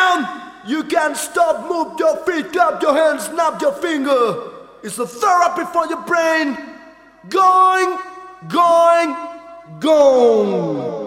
down. You can't stop, move your feet, clap your hands, snap your finger. It's a therapy for your brain. Going, going, going.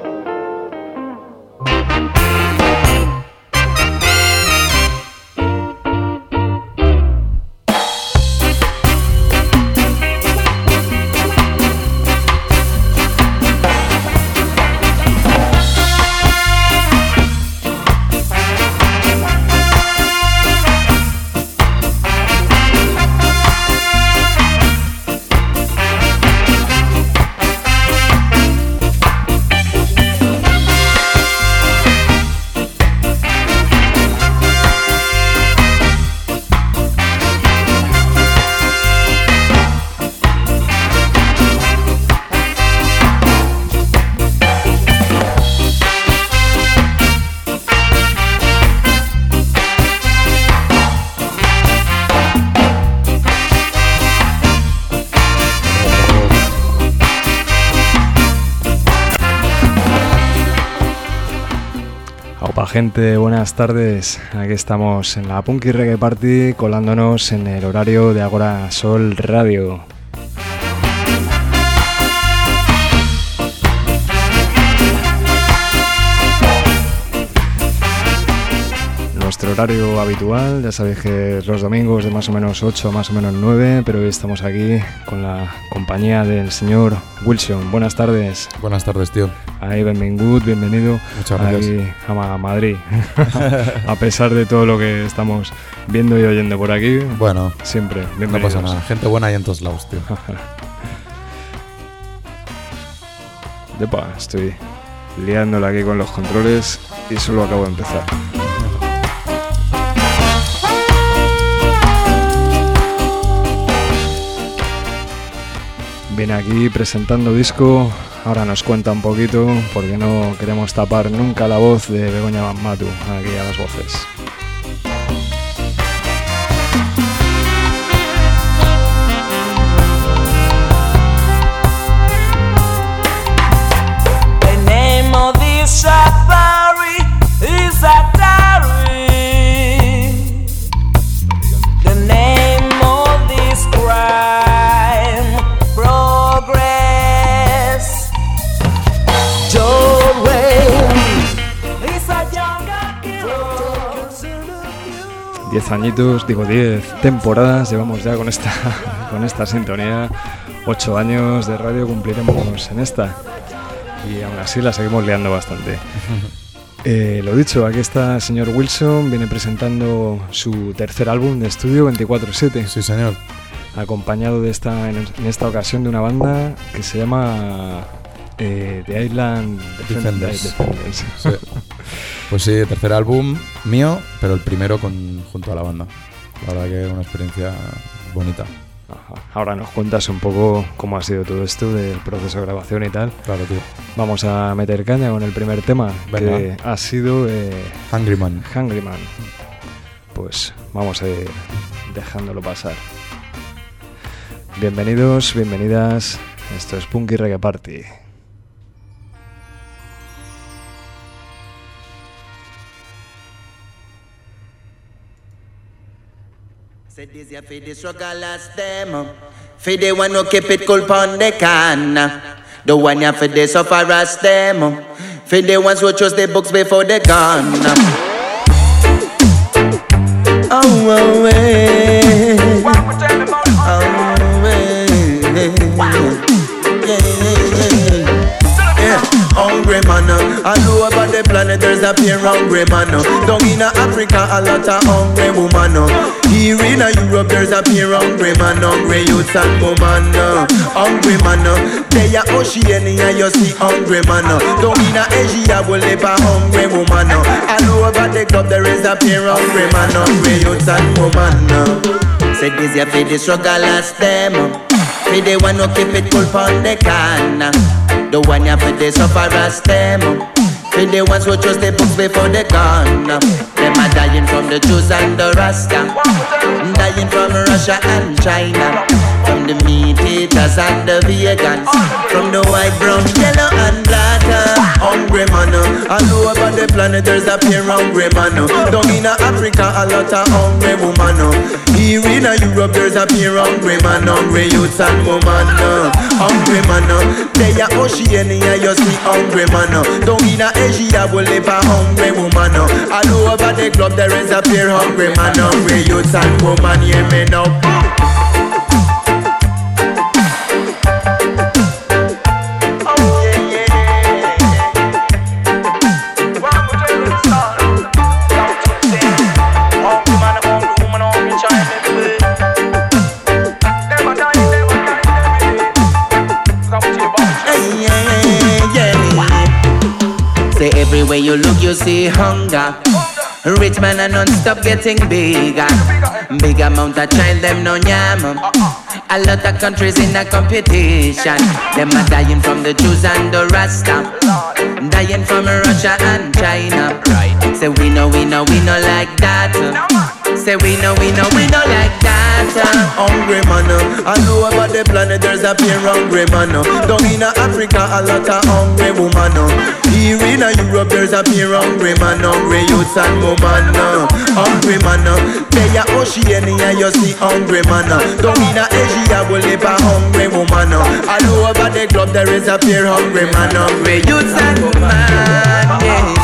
Gente, buenas tardes. Aquí estamos en la Punky Reggae Party, colándonos en el horario de Agora Sol Radio. Nuestro horario habitual, ya sabéis que los domingos de más o menos 8, más o menos 9, pero hoy estamos aquí con la compañía del señor Wilson. Buenas tardes. Buenas tardes, tío. Ahí, bienvenido. Muchas gracias. Ahí a Madrid. A pesar de todo lo que estamos viendo y oyendo por aquí. Bueno, siempre bienvenidos. No pasa nada, gente buena hay en todos lados, tío. Depa, estoy liándola aquí con los controles y solo acabo de empezar. Viene aquí presentando disco, ahora nos cuenta un poquito porque no queremos tapar nunca la voz de Begoña Matu aquí a las voces. The name of this safari is Atari. The name of this crime, progress. Joy is a younger girl. 10 añitos, digo 10 temporadas llevamos ya con esta sintonía. 8 años de radio cumpliremos en esta. Y aún así la seguimos liando bastante. Lo dicho, aquí está el señor Wilson, viene presentando su tercer álbum de estudio, 24/7. Sí, señor. Acompañado en esta ocasión de una banda que se llama The Island Defenders. Sí. Pues sí, tercer álbum mío, pero el primero junto a la banda. La verdad que es una experiencia bonita. Ajá. Ahora nos cuentas un poco cómo ha sido todo esto del proceso de grabación y tal. Claro, tío. Vamos a meter caña con el primer tema. Venga. Que ha sido Hungry Man. Pues vamos a ir dejándolo pasar. Bienvenidos, bienvenidas. Esto es Punky Reggae Party. Say this ya for the struggle last them. For the one who keep it cool pon the can. The one ya for the suffer as them. For the ones who trust the books before they gone. Oh, away. Hungry man, all over the planet there's a pure hungry man. Down in Africa a lot of hungry woman. Here in Europe there's a pure hungry man, hungry youths and woman. Hungry man, they are Oceania you see hungry man. Down in Asia we live a hungry woman. All over the globe there is a pure hungry man, hungry youths and woman. Say this ya for the struggle last them. For the one who keep it cool pon the can. The one you for the suffer as them. For the ones who trust the books before they gone. Them are dying from the Jews and the Rasta. Dying from Russia and China. From the meat eaters and the vegans. From the white, brown, yellow and black. Hungry man man. All over the planet there's a pure hungry man. Down in Africa a lot of hungry woman. Here in Europe there's a pure hungry man. Hungry youths and woman. Hungry man. They are Oceania you see hungry man. Down in Asia we live a hungry woman. All over the club there is a pure hungry man. Hungry youths and woman. Hear me now. Everywhere you look you see hunger. Rich man and non-stop getting bigger. Big amount of child them no yam. A lot of countries in a competition. Them are dying from the Jews and the Rasta. Dying from Russia and China. Right. Say we know like that. Say we know like that. Hungry man, all over the planet there's a pure hungry man. Down in Africa a lot of hungry woman. Here in Europe there's a pure hungry man. Hungry youths and woman. Hungry man, they are Oceania you see hungry man. Down in Asia we live a hungry woman. All over the globe there is a pure hungry man. Hungry youths and woman. Yeah.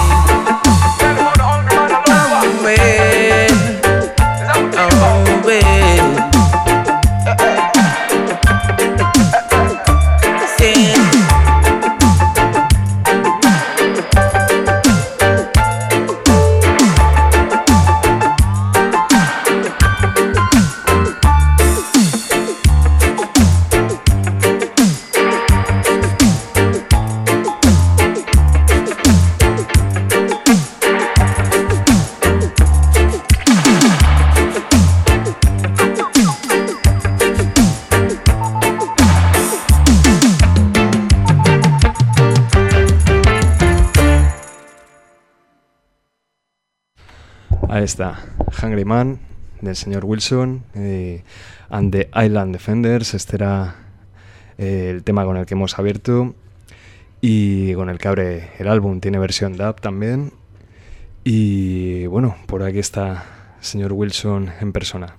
Ahí está, Hungry Man, del señor Wilson, and the Island Defenders. Este era el tema con el que hemos abierto y con el que abre el álbum. Tiene versión dub también. Y bueno, por aquí está el señor Wilson en persona.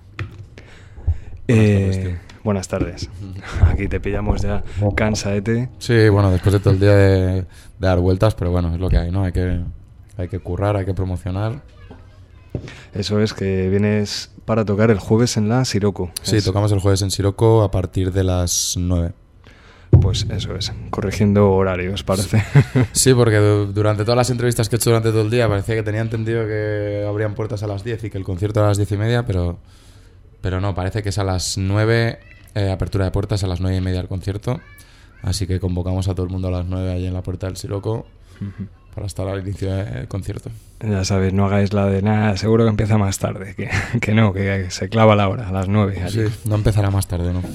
Buenas tardes. Aquí te pillamos ya cansaete. Sí, bueno, después de todo el día de dar vueltas, pero bueno, es lo que hay, ¿no? Hay que currar, hay que promocionar. Eso es, que vienes para tocar el jueves en la Siroco. Sí, tocamos el jueves en Siroco a partir de las 9. Pues eso es, corrigiendo horarios, parece. Sí, porque durante todas las entrevistas que he hecho durante todo el día parecía que tenía entendido que abrían puertas a las 10 y que el concierto era a las 10:30, pero no, parece que es a las 9, apertura de puertas, a las 9:30 el concierto. Así que convocamos a todo el mundo a las 9 allí en la puerta del Siroco. Para estar al inicio del concierto. Ya sabéis, no hagáis la de nada, seguro que empieza más tarde, que no, que se clava la hora, a las 9. Sí, no empezará más tarde, ¿no?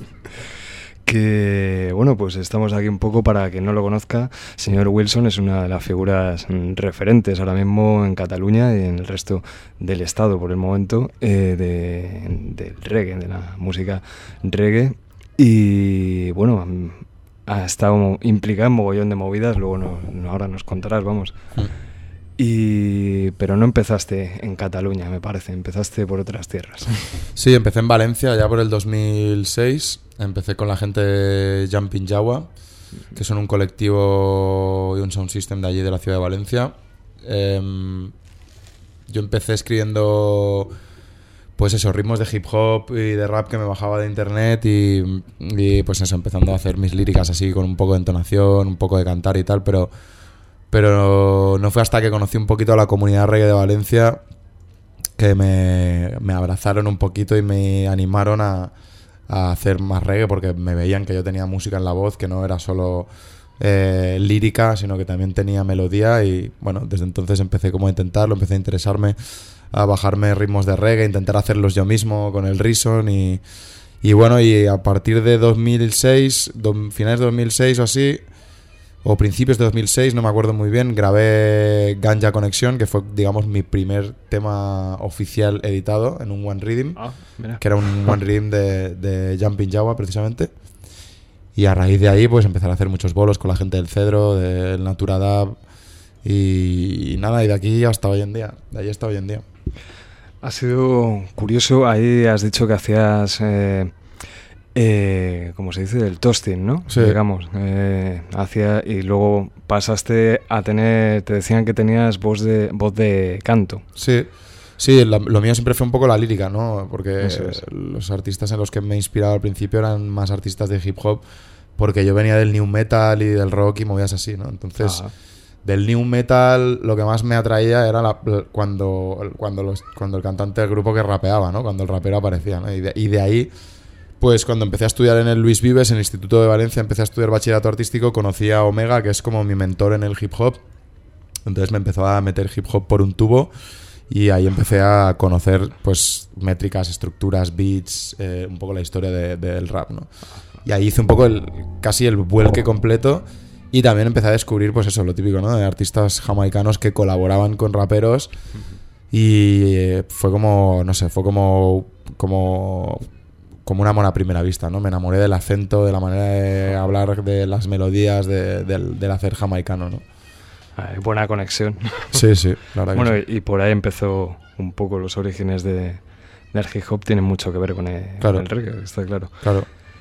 Que bueno, pues estamos aquí un poco para quien no lo conozca. Señor Wilson es una de las figuras referentes ahora mismo en Cataluña y en el resto del estado por el momento del reggae, de la música reggae. Y bueno, ha estado implicado en mogollón de movidas, luego ahora nos contarás, vamos. Pero no empezaste en Cataluña, me parece, empezaste por otras tierras. Sí, empecé en Valencia ya por el 2006. Empecé con la gente de Jumping Jawa, que son un colectivo y un sound system de allí de la ciudad de Valencia. Yo empecé escribiendo pues eso, ritmos de hip hop y de rap que me bajaba de internet y pues eso, empezando a hacer mis líricas así con un poco de entonación, un poco de cantar y tal, pero no fue hasta que conocí un poquito a la comunidad reggae de Valencia que me abrazaron un poquito y me animaron a hacer más reggae, porque me veían que yo tenía música en la voz, que no era solo lírica, sino que también tenía melodía. Y bueno, desde entonces empecé como a intentarlo, empecé a interesarme, a bajarme ritmos de reggae, intentar hacerlos yo mismo con el Reason y bueno, y a partir de 2006, finales de 2006 o así, o principios de 2006, no me acuerdo muy bien, grabé Ganja Connection, que fue, digamos, mi primer tema oficial editado en un One Rhythm, que era un One Rhythm de Jumping Jawa, precisamente. Y a raíz de ahí, pues empezar a hacer muchos bolos con la gente del Cedro, del Natura Dub, Y nada, y de aquí hasta hoy en día, de ahí hasta hoy en día. Ha sido curioso, ahí has dicho que hacías, ¿cómo se dice? El toasting, ¿no? Sí. Digamos, y luego pasaste a tener, te decían que tenías voz de canto. Sí, lo mío siempre fue un poco la lírica, ¿no? Porque Eso es. los artistas en los que me he inspirado al principio eran más artistas de hip hop, porque yo venía del new metal y del rock y movías así, ¿no? Entonces, del new metal lo que más me atraía era cuando el cantante del grupo que rapeaba, ¿no? Cuando el rapero aparecía, ¿no? Y de ahí, pues cuando empecé a estudiar en el Luis Vives, en el Instituto de Valencia, empecé a estudiar bachillerato artístico, conocí a Omega, que es como mi mentor en el hip hop. Entonces me empezó a meter hip hop por un tubo y ahí empecé a conocer pues métricas, estructuras, beats, un poco la historia del rap, ¿no? Y ahí hice un poco casi el vuelque completo y también empecé a descubrir pues eso, lo típico, ¿no? De artistas jamaicanos que colaboraban con raperos y fue como, no sé, fue como un amor a primera vista, ¿no? Me enamoré del acento, de la manera de hablar, de las melodías, del hacer jamaicano, ¿no? Buena conexión. Sí, la verdad. Bueno, que sí. y por ahí empezó un poco los orígenes del hip hop, tienen mucho que ver con el reggae, está claro. Claro.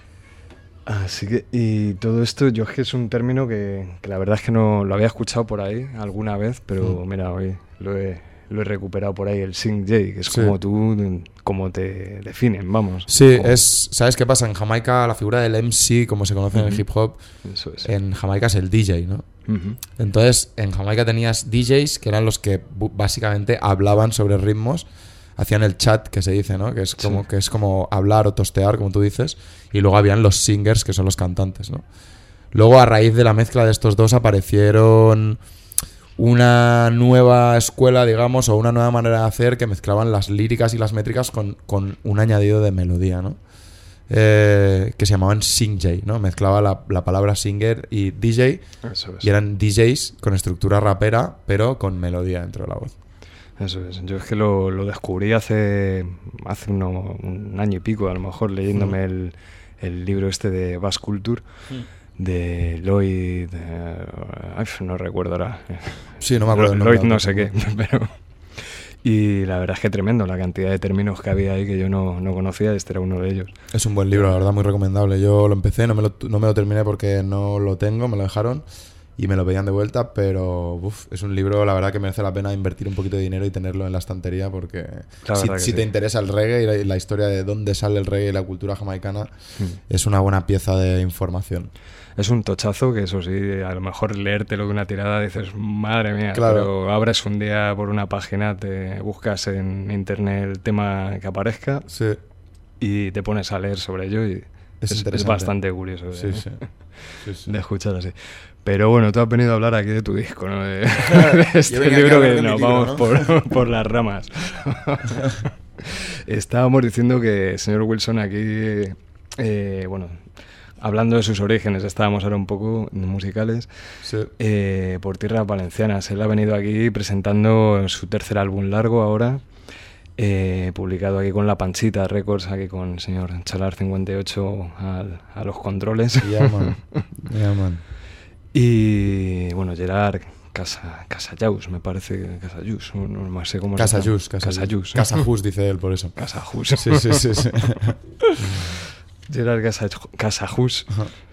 Así que, y todo esto, yo es que es un término que la verdad es que no lo había escuchado por ahí alguna vez, pero mira, hoy lo he recuperado por ahí, el Sing J, que es como te definen, vamos. Sí, ¿sabes qué pasa? En Jamaica la figura del MC, como se conoce en el hip hop, eso es. En Jamaica es el DJ, ¿no? Entonces, en Jamaica tenías DJs, que eran los que básicamente hablaban sobre ritmos, hacían el chat, que se dice, ¿no? Que es como hablar o tostear, como tú dices, y luego habían los singers, que son los cantantes, ¿no? Luego, a raíz de la mezcla de estos dos, aparecieron una nueva escuela, digamos, o una nueva manera de hacer, que mezclaban las líricas y las métricas con un añadido de melodía, ¿no? Que se llamaban Sing J, ¿no? Mezclaba la palabra singer y DJ. Eso es. Y eran DJs con estructura rapera, pero con melodía dentro de la voz. Eso es. Yo es que lo descubrí hace un año y pico, a lo mejor, leyéndome el libro este de Bass Culture, de Lloyd... no recuerdo ahora. Sí, no me acuerdo el nombre. Lloyd no sé qué, pero... Y la verdad es que tremendo la cantidad de términos que había ahí que yo no conocía, este era uno de ellos. Es un buen libro, la verdad, muy recomendable. Yo lo empecé, no me lo terminé porque no lo tengo, me lo dejaron y me lo pedían de vuelta, pero es un libro, la verdad, que merece la pena invertir un poquito de dinero y tenerlo en la estantería, porque si te interesa el reggae y la historia de dónde sale el reggae y la cultura jamaicana, es una buena pieza de información. Es un tochazo que, eso sí, a lo mejor leértelo de una tirada dices, madre mía, claro. Pero abres un día por una página, te buscas en internet el tema que aparezca y te pones a leer sobre ello y es bastante curioso de escuchar así. Pero bueno, tú has venido a hablar aquí de tu disco, ¿no? De este libro que nos vamos, ¿no? por las ramas. Estábamos diciendo que, señor Wilson, aquí, hablando de sus orígenes, estábamos ahora un poco musicales, por tierras valencianas. Él ha venido aquí presentando su tercer álbum largo ahora, publicado aquí con La Panchita Records, aquí con el señor Chalar 58 a los controles. Yeah, man. Y bueno, Gerard Casallaus, me parece, Casallaus, no sé cómo se llama. Casajus, dice él, por eso. Casajus. Sí. Gerard Casajus.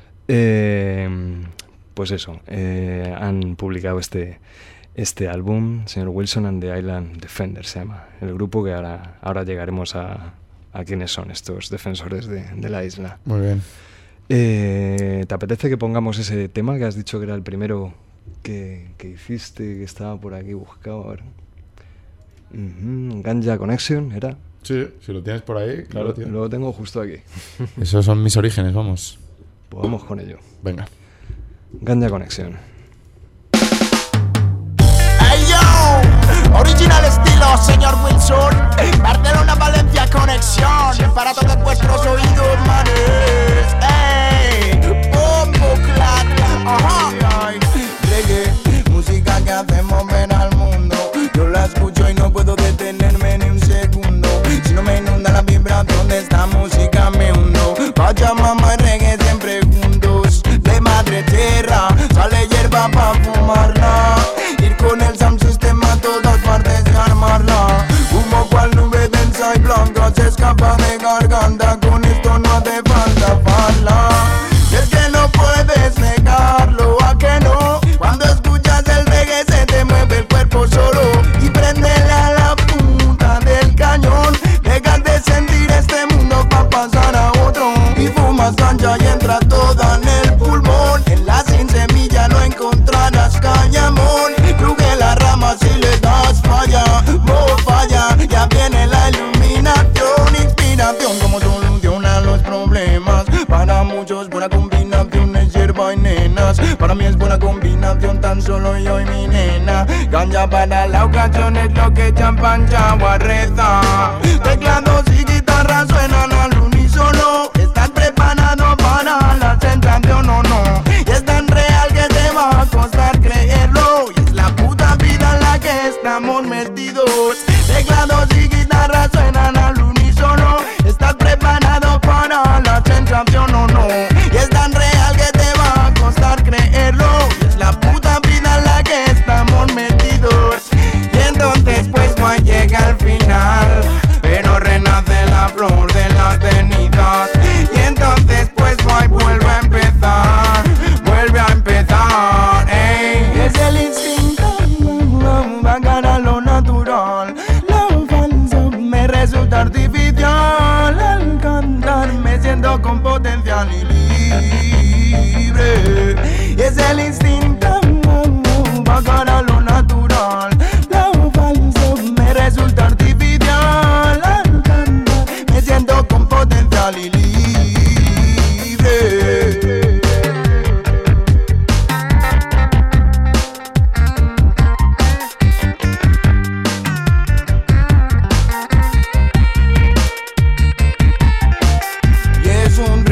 Pues eso, han publicado este álbum, señor Wilson and the Island Defenders se llama el grupo, que ahora llegaremos a quiénes son estos defensores de la isla. Muy bien. ¿Te apetece que pongamos ese tema que has dicho que era el primero que hiciste, que estaba por aquí buscado? A ver. Ganja Connection, ¿era? Sí, si lo tienes por ahí, claro, tío. Lo tengo justo aquí. Esos son mis orígenes, vamos. Pues vamos con ello. Venga. Ganja Connection. Hey yo, original estilo, señor Wilson. Barcelona, Valencia, conexión. Para todos vuestros oídos, manes. Hey, bombo clap. Ajá. Reggae, música que hacemos ver al mundo. Yo la escucho y no puedo detenerme ni un segundo. Si no me inunda la vibración de esta música me hundo. Vaya mamá y reggae siempre juntos. De madre tierra sale hierba pa' fumarla. Ir con combinación tan solo yo y mi nena. Ganja para la ocasión es lo que champán chagua reza. Teclados y guitarras suenan al unísono. ¿Estás preparado para la sensación o no? Y es tan real que te va a costar creerlo. Y es la puta vida en la que estamos metidos. Teclados y guitarras suenan al unísono. ¿Estás preparado para la sensación o no? Y es tan real que te va a costar creerlo. Y es la puta vida en la que estamos metidos. Y entonces pues no llega al final, pero renace la flor de las cenizas. Y entonces pues no vuelve a empezar, vuelve a empezar, ey. Es el instinto, va a ganar lo natural. Lo falso me resulta artificial. Al cantar me siento con potencial y libre. Y es el instinto, va a ganar lo natural. Lo falso me resulta artificial. Al cantar me siento con potencial y libre. Y es un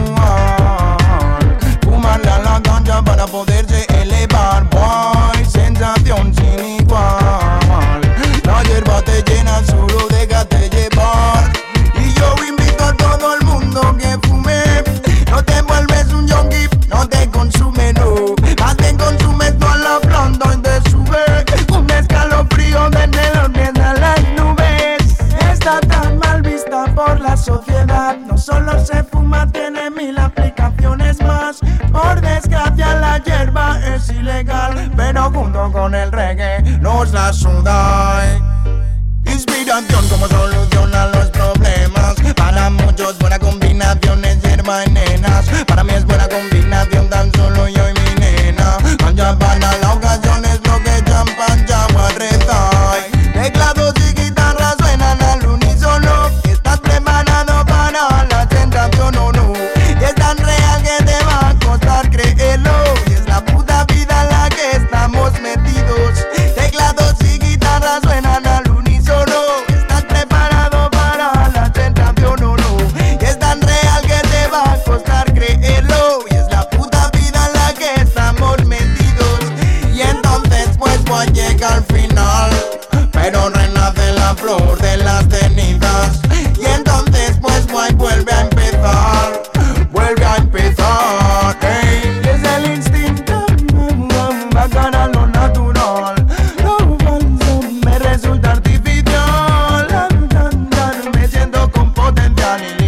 ritual, fumarle a la ganja para poderse elevar. Boy, sensación sin igual. La hierba te llena, solo déjate llevar. Y yo invito a todo el mundo que fume. No te vuelves un yonki, no te consume, no. Más te consumes toda la planta y te sube un escalofrío desde los pies a las nubes. Está tan mal vista por la sociedad. No solo se fuma, tiene 1000 aplicaciones más. Por desgracia la hierba es ilegal, pero junto con el reggae nos la suda. Inspiración como soluciona los problemas. Para muchos buena combinación es hierba y nenas. Para mí es buena combinación tan solo yo y mi nena. Ganja para la ocasión es lo que champán chagua reza. Teclados y guitarras suenan al unísono. ¿Estás preparado para la sensación o no? Y es tan real que te va a costar creerlo. Y es la puta vida en la que estamos metidos. Teclados y guitarras suenan al unísono. ¿Estás preparado para la sensación o no? Y es tan real que te va a costar creerlo. Y es la puta vida en la que estamos metidos. Y entonces pues voy a llegar al final, pero renace la flor de las cenizas. Y entonces pues voy vuelve a empezar, vuelve a empezar, ey. Es el instinto, va a ganar lo natural. Lo falso me resulta artificial. Al cantar me siento con potencial y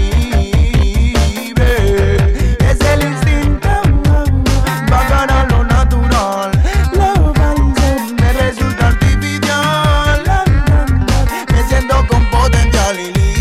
libre. Es el instinto, va a ganar lo natural. Lo falso me resulta artificial. Al cantar me siento con potencial y libre.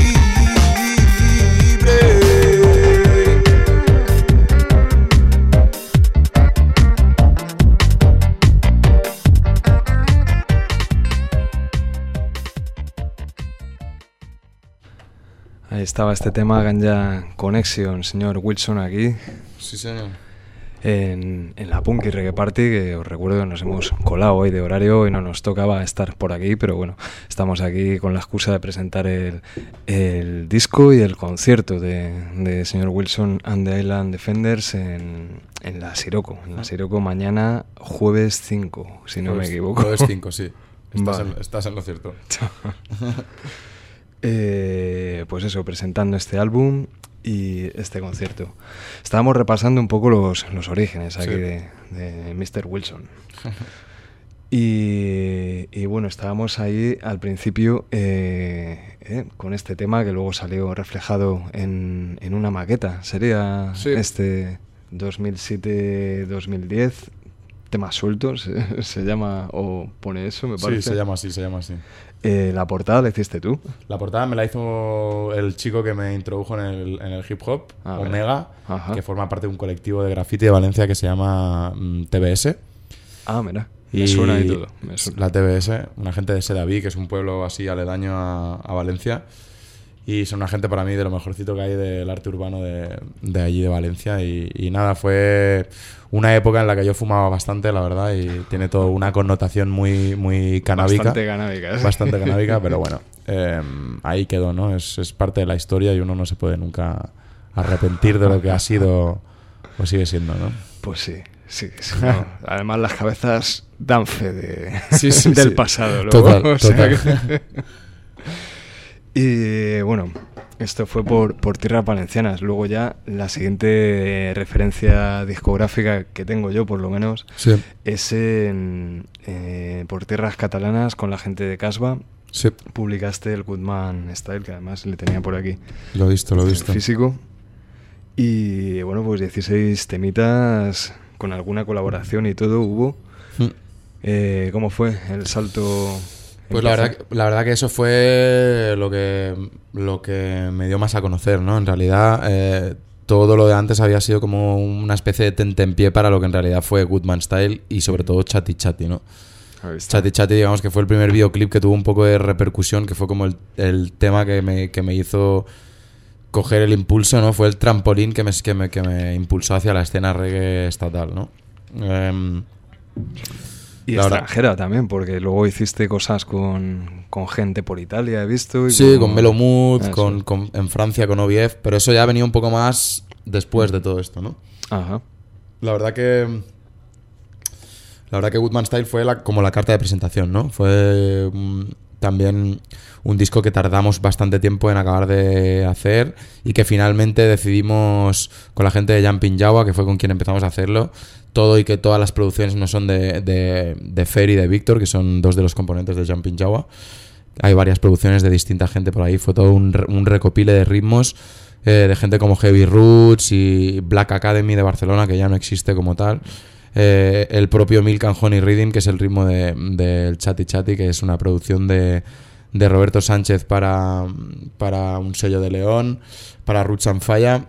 Ahí estaba este tema, Ganja Connection, señor Wilson, aquí Sí, señor. en la Punky Reggae Party, que os recuerdo que nos hemos colado hoy de horario y no nos tocaba estar por aquí, pero bueno, estamos aquí con la excusa de presentar el disco y el concierto de señor Wilson and the Island Defenders en la Siroco. En la Siroco mañana, jueves 5, si no me equivoco. Jueves 5, sí. Vale. Estás en lo cierto. Pues eso, presentando este álbum y este concierto. Estábamos repasando un poco los orígenes aquí Sí. de Mr. Wilson. Y bueno, estábamos ahí al principio con este tema que luego salió reflejado en una maqueta. Sería Sí. este 2007-2010, tema suelto, se llama, o pone eso, me parece. Sí, se llama así, se llama así. La portada la hiciste tú. La portada me la hizo el chico que me introdujo en el hip hop, Ah, Omega, ajá. que forma parte de un colectivo de graffiti de Valencia que se llama TBS. Ah, mira, me suena y todo. Me suena. La TBS, una gente de Sedaví, que es un pueblo así aledaño a Valencia. Y son una gente para mí de lo mejorcito que hay del arte urbano de allí de Valencia. Y nada, fue una época en la que yo fumaba bastante, la verdad, y tiene toda una connotación muy canábica. Bastante canábica, ¿sí? Bastante canábica, pero bueno, ahí quedó, ¿no? Es parte de la historia y uno no se puede nunca arrepentir de lo que ha sido o sigue siendo, ¿no? Pues sí. Sí, no. Además las cabezas dan fe Sí, del sí. pasado. Luego, Total, total. Y bueno, esto fue por tierras valencianas. Luego ya la siguiente referencia discográfica que tengo yo, por lo menos, Sí. es por tierras catalanas con la gente de Casbah. Sí, Publicaste el Goodman Style, que además le tenía por aquí. lo he visto. Físico. Y bueno, pues 16 temitas con alguna colaboración y todo hubo. ¿Cómo fue el salto? Pues la verdad que eso fue lo que me dio más a conocer, ¿no? En realidad, todo lo de antes había sido como una especie de tentempié para lo que en realidad fue Goodman Style y sobre todo Chatty Chatty, ¿no? Chatty Chatty, digamos que fue el primer videoclip que tuvo un poco de repercusión, que fue como el tema que me hizo coger el impulso, ¿no? Fue el trampolín que me impulsó hacia la escena reggae estatal, ¿no? Y extranjera también, porque luego hiciste cosas con gente por Italia, he visto. Y sí, con Melo Mood, Eso. en Francia con OBF, pero eso ya venía un poco más después de todo esto, ¿no? Ajá. La verdad que Goodman Style fue como la carta de presentación, ¿no? Fue también un disco que tardamos bastante tiempo en acabar de hacer y que finalmente decidimos con la gente de Jumping Jawa, que fue con quien empezamos a hacerlo, todo y que todas las producciones no son de Fer y de Víctor, que son dos de los componentes de Jumping Jawa. Hay varias producciones de distinta gente por ahí. Fue todo un recopile de ritmos de gente como Heavy Roots y Black Academy de Barcelona, que ya no existe como tal. El propio Milk and Honey Rhythm, que es el ritmo del Chatty Chatty, que es una producción de Roberto Sánchez para un sello de León, para Roots and Falla.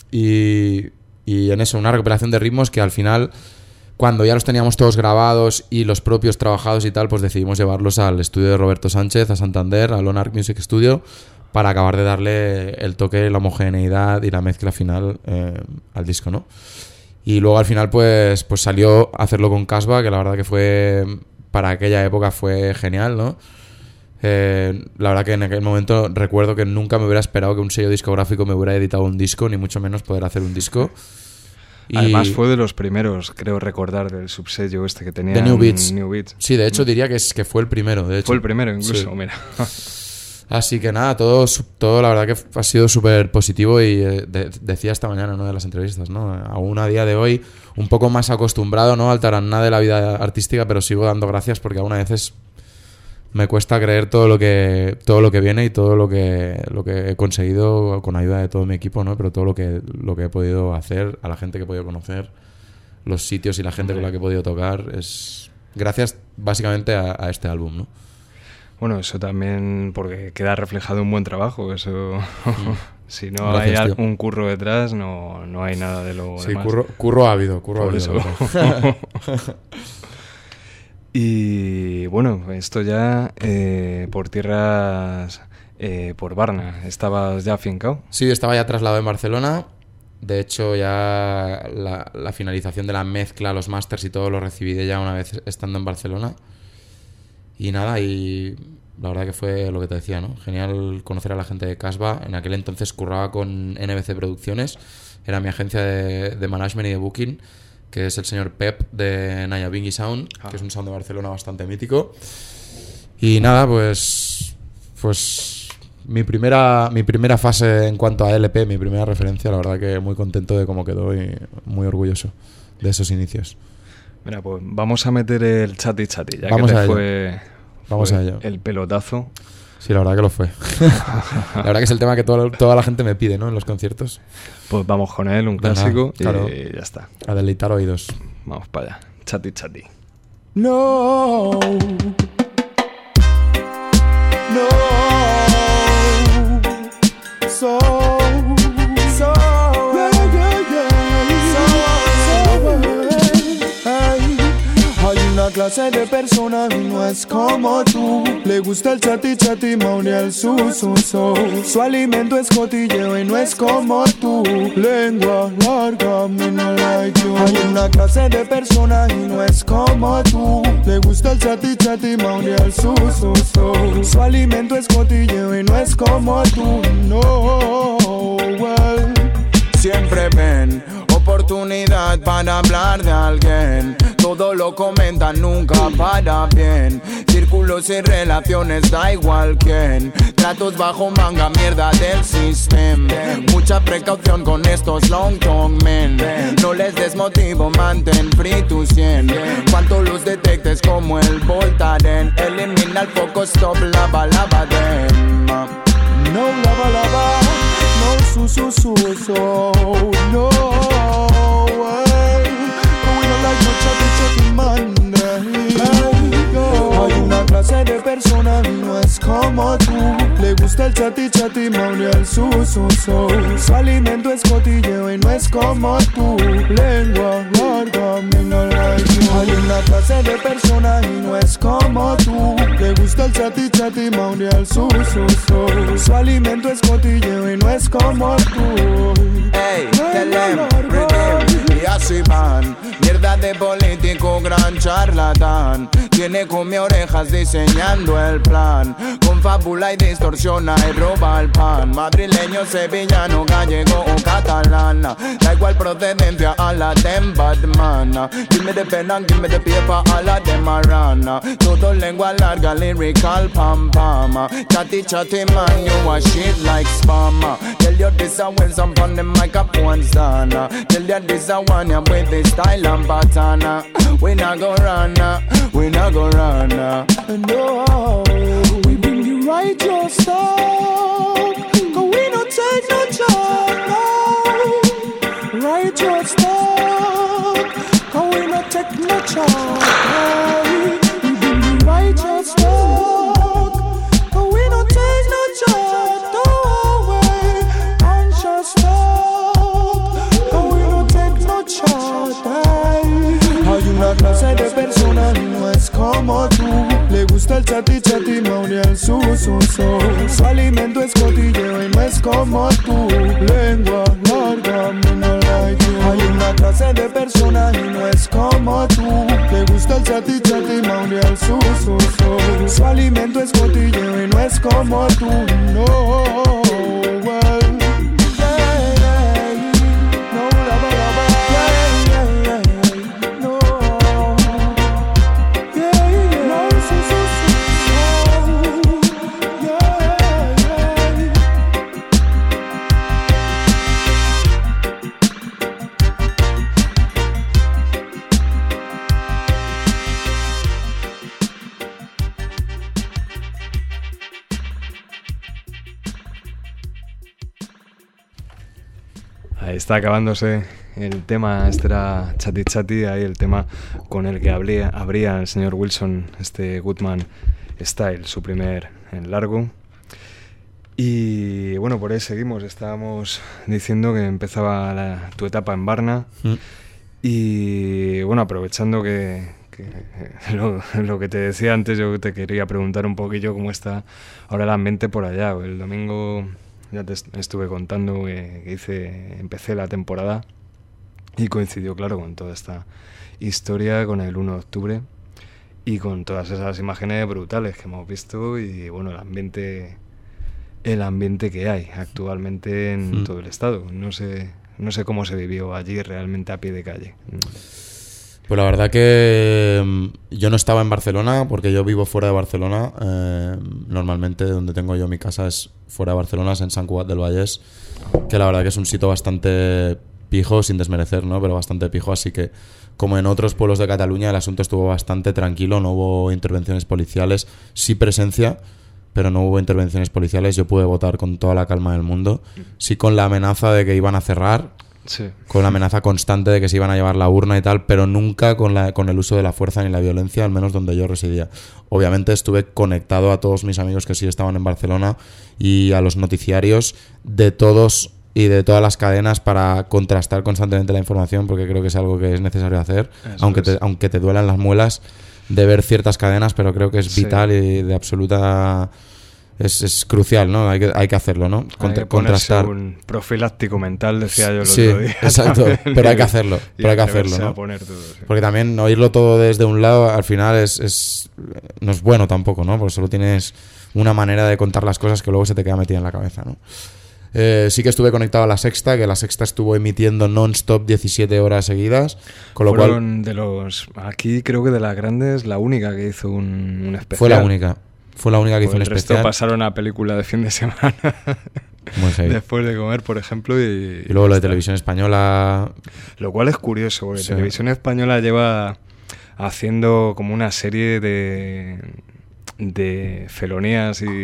Y en eso, una recopilación de ritmos que al final, cuando ya los teníamos todos grabados y los propios trabajados y tal, pues decidimos llevarlos al estudio de Roberto Sánchez, a Santander, al Lonark Music Studio, para acabar de darle el toque, la homogeneidad y la mezcla final al disco, ¿no? Y luego al final pues salió a hacerlo con Casbah, que la verdad que fue, para aquella época fue genial, ¿no? La verdad que en aquel momento recuerdo que nunca me hubiera esperado que un sello discográfico me hubiera editado un disco, ni mucho menos poder hacer un disco. Y Además fue de los primeros, creo recordar, del subsello este que tenía de New Beats. New Beats. Sí, de hecho diría que fue el primero, de hecho. Fue el primero incluso, Sí. mira. Así que nada, todo la verdad que ha sido súper positivo y decía esta mañana, ¿no? De las entrevistas, ¿no? Aún a día de hoy un poco más acostumbrado, ¿no? Al taraná de la vida artística, pero sigo dando gracias porque aún a veces me cuesta creer todo lo que viene y todo lo que he conseguido con ayuda de todo mi equipo, ¿no? Pero todo lo que he podido hacer, a la gente que he podido conocer, los sitios y la gente con la que he podido tocar, es gracias básicamente a este álbum, ¿no? Bueno, eso también porque queda reflejado un buen trabajo, eso... Si no Gracias, hay tío. un curro detrás, no hay nada de lo Sí, demás. curro ha habido, curro ha Por habido. eso. la verdad. Y bueno, esto ya por tierras, por Barna, ¿estabas ya afincado? Sí, estaba ya trasladado en Barcelona. De hecho, ya la finalización de la mezcla, los masters y todo lo recibí ya una vez estando en Barcelona. Y nada, y la verdad que fue lo que te decía, ¿no? Genial conocer a la gente de Casbah. En aquel entonces curraba con NBC Producciones. Era mi agencia de management y de booking, que es el señor Pep de Naya Bingy Sound, que es un sound de Barcelona bastante mítico. Y nada, pues mi primera fase en cuanto a LP, mi primera referencia, la verdad que muy contento de cómo quedó y muy orgulloso de esos inicios. Mira, pues vamos a meter el Chatty Chatty, ya Vamos que a te ello. Vamos fue a ello. el pelotazo. Sí, la verdad que lo fue. La verdad que es el tema que toda la gente me pide, ¿no? En los conciertos. Pues vamos con él, un Venga, clásico, claro. y ya está. A deleitar oídos. Vamos para allá. Chatty Chatty. No, no, so, yeah, so, hey, are you not clase de persona y no es como tú. Le gusta el chati chati, mauni el su. Su alimento es cotilleo y no es como tú. Lengua larga, me no like you. Hay una clase de persona y no es como tú. Le gusta el chati chati, mauni el su. Su alimento es cotilleo y no es como tú. No, well. Siempre ven oportunidad para hablar de alguien. Todo lo comentan, nunca para bien. Círculos y relaciones, da igual quién. Tratos bajo manga, mierda del sistema. Mucha precaución con estos long tongue men. No les des motivo, mantén free tu 100. Cuanto los detectes como el Voltaren. Elimina el foco, stop, lava dem. No lava, no su, no way. We don't like no chatty Monday. Hay una clase de persona y no es como tú. Le gusta el chati mauni el su. Su alimento es cotilleo y no es como tú. Lengua larga, me no like you. Hay una clase de persona y no es como tú. Le gusta el chati mauni el su. Su alimento es cotilleo y no es como tú. Ey, telem, redeem, y así van. Mierda de político, gran charlatán. Tiene come orejas diseñando el plan. Confabula y distorsiona y roba el pan. Madrileño, sevillano, gallego o catalana. Da igual procedencia a la Batman. Give me the pen and give me the paper a la de Marana. Todo lengua larga, lyrical pam pam. Chatty man, you a shit like spam. Tell you this a when some on the microphone sana. Tell you this a one ya with the style and pattern. We not go run, we not go run. No, we bring you right your stuff. Cause we don't take no job, no. Right your stuff. Cause we don't take no job. We bring you right your stuff. Cause we don't take no job, no way. And your stuff. Cause we don't take no job. Hay una clase de persona y no es como tú. Le gusta el chati mauni el su. Su alimento es cotilleo y no es como tú. Lengua larga, me no like you. Hay una clase de persona y no es como tú. Le gusta el chati mauni el su. Su alimento es cotilleo y no es como tú. No, well. Ahí está acabándose el tema, este era Chati, ahí el tema con el que abría el señor Wilson, este Goodman Style, su primer largo. Y bueno, por ahí seguimos, estábamos diciendo que empezaba tu etapa en Barna. Y bueno, aprovechando que lo que te decía antes, yo te quería preguntar un poquillo cómo está ahora el ambiente por allá. El domingo ya te estuve contando que empecé la temporada y coincidió, claro, con toda esta historia, con el 1 de octubre y con todas esas imágenes brutales que hemos visto y bueno, el ambiente que hay actualmente en todo el estado. No sé cómo se vivió allí realmente a pie de calle. Pues la verdad que yo no estaba en Barcelona porque yo vivo fuera de Barcelona. Normalmente donde tengo yo mi casa es fuera de Barcelona, es en Sant Cugat del Vallès, que la verdad que es un sitio bastante pijo, sin desmerecer, ¿no? Pero bastante pijo, así que como en otros pueblos de Cataluña el asunto estuvo bastante tranquilo, no hubo intervenciones policiales, sí presencia, pero no hubo intervenciones policiales. Yo pude votar con toda la calma del mundo, sí con la amenaza de que iban a cerrar. Sí. Con la amenaza constante de que se iban a llevar la urna y tal, pero nunca con el uso de la fuerza ni la violencia, al menos donde yo residía. Obviamente estuve conectado a todos mis amigos que sí estaban en Barcelona y a los noticiarios de todos y de todas las cadenas para contrastar constantemente la información, porque creo que es algo que es necesario hacer, aunque te duelan las muelas. de ver ciertas cadenas, pero creo que es Sí. vital y de absoluta... Es crucial, ¿no? Hay que hacerlo, ¿no? Hay que ponerse Contrastar. un profiláctico mental, decía yo el Sí, otro día. exacto, también, pero hay que hacerlo, y pero hay que atreverse hacerlo, ¿no? a poner todo, sí. Porque también oírlo todo desde un lado al final no es bueno tampoco, ¿no? Porque solo tienes una manera de contar las cosas que luego se te queda metida en la cabeza, ¿no? Sí que estuve conectado a La Sexta, que La Sexta estuvo emitiendo non-stop 17 horas seguidas, con lo cual Fueron de los... Aquí creo que de las grandes, la única que hizo un especial. fue la única que hizo un El resto especial. pasaron a película de fin de semana. Muy heavy. Después de comer, por ejemplo. Y luego lo de Televisión Española. Lo cual es curioso, porque Sí. Televisión Española lleva haciendo como una serie de felonías y,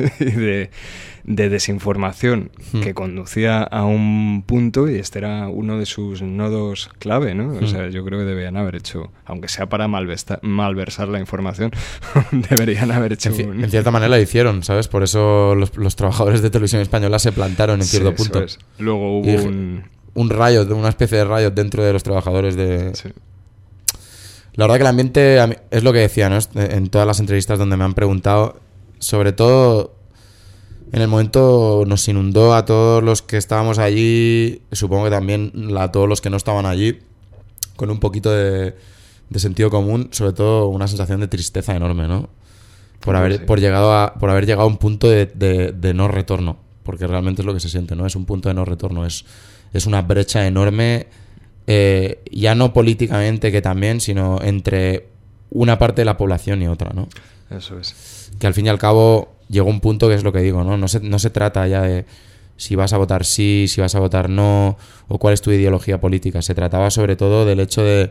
de desinformación que conducía a un punto, y este era uno de sus nodos clave, ¿no? O sea, yo creo que deberían haber hecho, aunque sea para malversar la información, deberían haber hecho En cierta manera lo hicieron, ¿sabes? Por eso los trabajadores de Televisión Española se plantaron en cierto Sí, eso punto. es. Luego Y hubo un riot, una especie de riot dentro de los trabajadores de... Sí. La verdad que el ambiente, es lo que decía, ¿no? En todas las entrevistas donde me han preguntado, sobre todo en el momento nos inundó a todos los que estábamos allí, supongo que también a todos los que no estaban allí, con un poquito de sentido común, sobre todo una sensación de tristeza enorme, ¿no? Por haber llegado a un punto de no retorno, porque realmente es lo que se siente, ¿no? Es un punto de no retorno, es una brecha enorme, ya no políticamente, que también, sino entre una parte de la población y otra, ¿no? Eso es. Que al fin y al cabo llegó un punto que es lo que digo, ¿no? No se trata ya de si vas a votar sí, si vas a votar no, o cuál es tu ideología política. Se trataba sobre todo del hecho de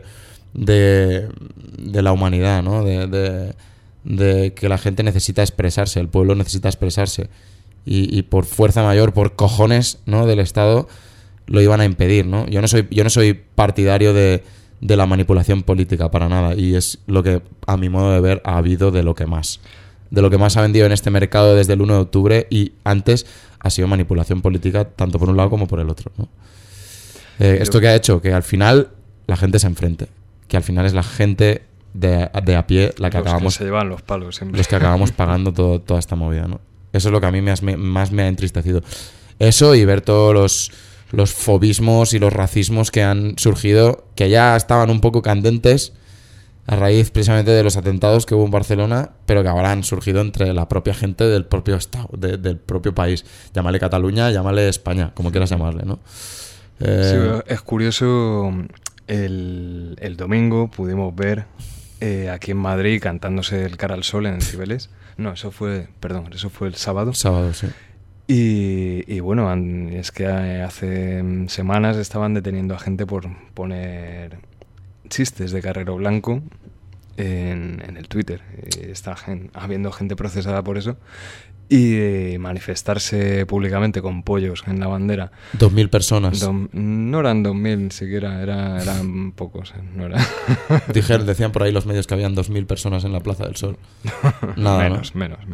la humanidad, ¿no? De que la gente necesita expresarse, el pueblo necesita expresarse. Y por fuerza mayor, por cojones, ¿no? Del Estado, lo iban a impedir, ¿no? Yo no soy partidario de la manipulación política para nada, y es lo que, a mi modo de ver, ha habido de lo que más ha vendido en este mercado desde el 1 de octubre, y antes ha sido manipulación política tanto por un lado como por el otro, ¿no? Esto que ha hecho que al final la gente se enfrente, que al final es la gente de a pie la que Que se llevan los palos siempre. los que acabamos pagando toda esta movida, ¿no? Eso es lo que a mí más me ha entristecido. Eso, y ver todos los fobismos y los racismos que han surgido, que ya estaban un poco candentes a raíz precisamente de los atentados que hubo en Barcelona, pero que ahora han surgido entre la propia gente del propio Estado, del propio país. Llámale Cataluña, llámale España, como quieras llamarle, ¿no? Sí, es curioso, el domingo pudimos ver aquí en Madrid cantándose el Cara al Sol en Cibeles. No, eso fue el sábado. Sábado, sí. Y bueno, es que hace semanas estaban deteniendo a gente por poner chistes de Carrero Blanco en el Twitter. Está habiendo gente procesada por eso. Y manifestarse públicamente con pollos en la bandera. 2.000 personas. No eran 2.000 siquiera, eran pocos. No era. Decían por ahí los medios que habían 2.000 personas en la Plaza del Sol. Nada, menos.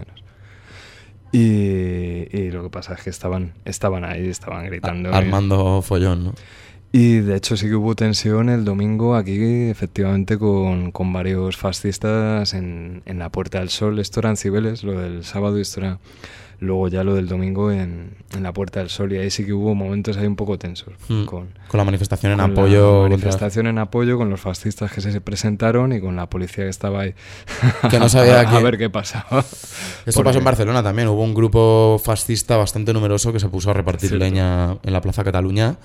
Y lo que pasa es que estaban ahí, estaban gritando. Armando follón, ¿no? Y de hecho sí que hubo tensión el domingo aquí, efectivamente, con varios fascistas en la Puerta del Sol. Esto era en Cibeles, lo del sábado, y esto era luego ya lo del domingo en la Puerta del Sol. Y ahí sí que hubo momentos ahí un poco tensos. Con la manifestación en apoyo. La manifestación en apoyo, con los fascistas que se presentaron y con la policía que estaba ahí. Que no sabía a ver qué pasaba. Esto pasó en Barcelona también. Hubo un grupo fascista bastante numeroso que se puso a repartir leña en la Plaza Cataluña.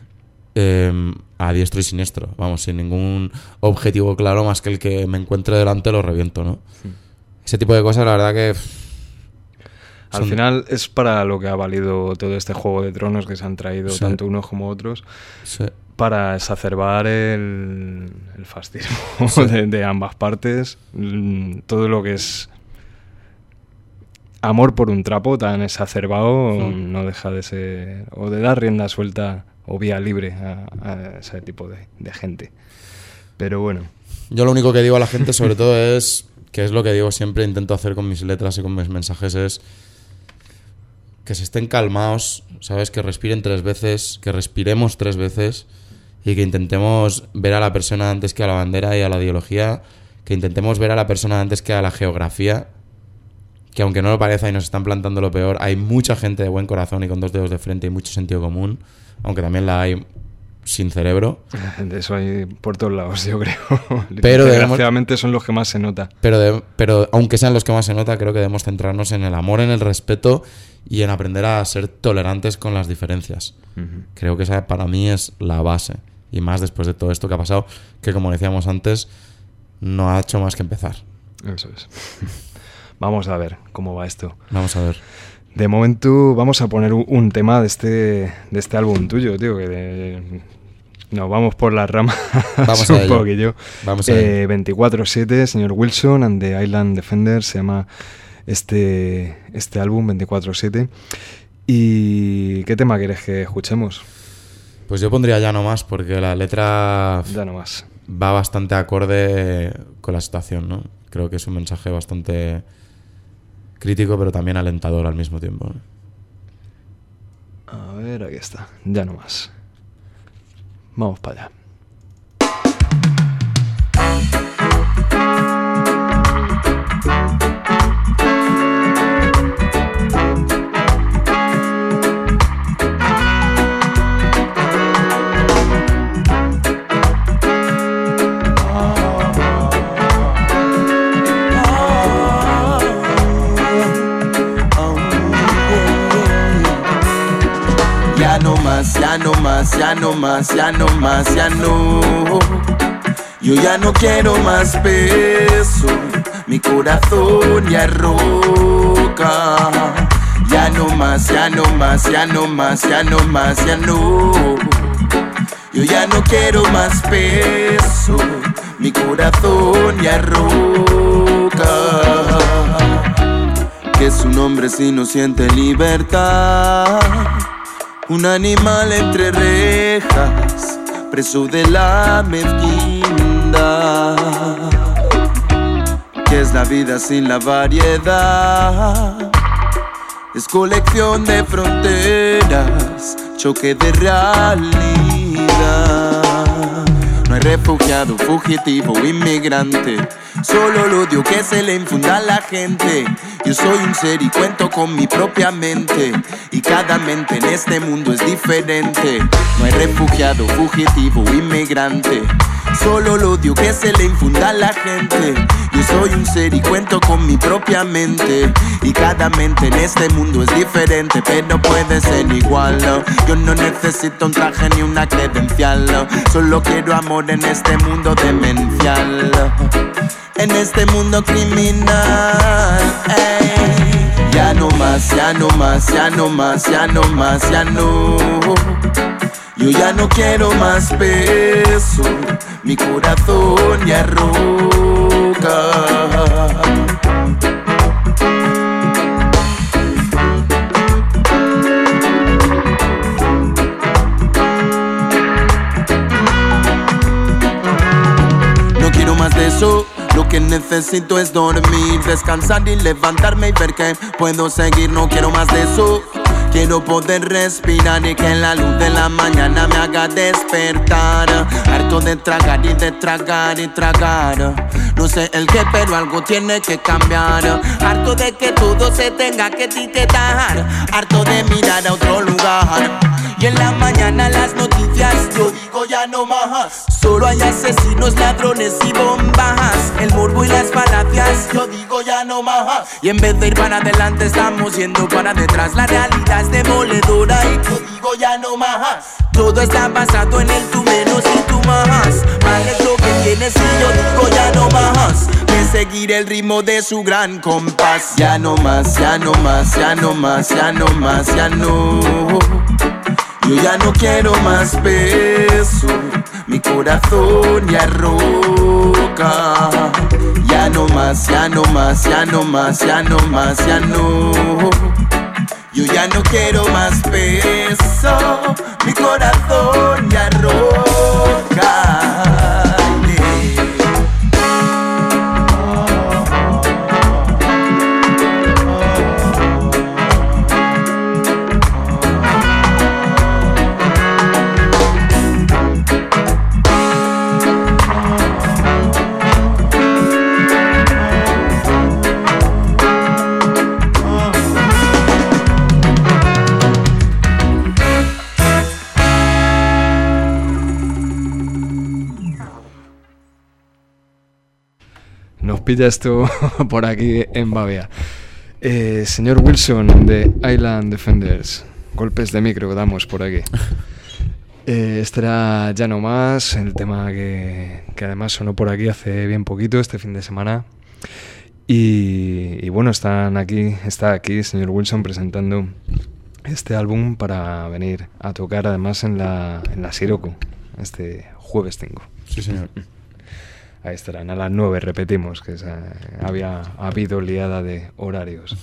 A diestro y siniestro, vamos, sin ningún objetivo claro más que el que me encuentre delante lo reviento, ¿no? Ese tipo de cosas, la verdad que al final es para lo que ha valido todo este Juego de Tronos que se han traído tanto unos como otros, para exacerbar el fascismo de ambas partes. Todo lo que es amor por un trapo tan exacerbado no deja de ser, o de dar rienda suelta o vía libre a ese tipo de gente. Pero bueno. Yo lo único que digo a la gente sobre todo es, que es lo que digo siempre, intento hacer con mis letras y con mis mensajes, es que se estén calmados, ¿sabes? Que respiren 3 veces, que respiremos 3 veces y que intentemos ver a la persona antes que a la bandera y a la ideología, que intentemos ver a la persona antes que a la geografía, que aunque no lo parezca y nos están plantando lo peor, hay mucha gente de buen corazón y con 2 dedos de frente y mucho sentido común, aunque también la hay sin cerebro. De eso hay por todos lados, yo creo. Pero desgraciadamente son los que más se nota. Pero aunque sean los que más se nota, creo que debemos centrarnos en el amor, en el respeto y en aprender a ser tolerantes con las diferencias. Creo que esa para mí es la base. Y más después de todo esto que ha pasado, que como decíamos antes, no ha hecho más que empezar. Eso es. Vamos a ver cómo va esto. Vamos a ver. De momento vamos a poner un tema de este álbum tuyo, tío, que nos vamos por las ramas un poquillo. Vamos a ello. 24/7, señor Wilson and the Island Defenders, se llama este álbum 24/7. ¿Y qué tema quieres que escuchemos? Pues yo pondría Ya No Más, porque la letra Ya No Más va bastante acorde con la situación, ¿no? Creo que es un mensaje bastante crítico, pero también alentador al mismo tiempo. A ver, aquí está. Ya No Más. Vamos para allá. Ya no más, ya no más, ya no más, ya no más, ya no. Yo ya no quiero más peso, mi corazón ya es roca. Ya no más, ya no más, ya no más, ya no más, ya no. Yo ya no quiero más peso, mi corazón ya es roca. Que es un hombre si no siente libertad, un animal entre rejas, preso de la mezquindad. ¿Qué es la vida sin la variedad? Es colección de fronteras, choque de realidad. No hay refugiado, fugitivo, inmigrante, solo el odio que se le infunda a la gente. Yo soy un ser y cuento con mi propia mente, y cada mente en este mundo es diferente. No hay refugiado, fugitivo, inmigrante, solo el odio que se le infunda a la gente. Yo soy un ser y cuento con mi propia mente, y cada mente en este mundo es diferente, pero puede ser igual. Yo no necesito un traje ni una credencial, solo quiero amor en este mundo demencial, en este mundo criminal. Ey. Ya no más, ya no más, ya no más, ya no más, ya no. Yo ya no quiero más peso, mi corazón ya es roca. No quiero más de eso. Lo que necesito es dormir, descansar y levantarme y ver que puedo seguir. No quiero más de eso. Quiero poder respirar y que la luz de la mañana me haga despertar. Harto de tragar y de tragar y tragar. No sé el qué, pero algo tiene que cambiar. Harto de que todo se tenga que etiquetar. Harto de mirar a otro lugar. Y en la mañana las noticias yo digo ya no más. Solo hay asesinos, ladrones y bombas. El morbo y las falacias yo digo ya no más. Y en vez de ir para adelante estamos yendo para detrás. La realidad es demoledora y yo digo ya no más. Todo está basado en el tú menos y tú más. Mal es lo que tienes y yo digo ya no más. Que seguir el ritmo de su gran compás. Ya no más, ya no más, ya no más, ya no más, ya no. Yo ya no quiero más peso, mi corazón ya es roca. Ya no más, ya no más, ya no más, ya no más, ya no. Yo ya no quiero más peso, mi corazón ya es roca. Nos pilla esto por aquí en Bavia. Señor Wilson de Island Defenders, golpes de micro que damos por aquí. Este era Ya No Más, el tema que además sonó por aquí hace bien poquito, este fin de semana. Y bueno, está aquí señor Wilson presentando este álbum para venir a tocar además en la Siroco este jueves 5. Sí, señor. Ahí estarán, a las 9 repetimos, que había habido liada de horarios.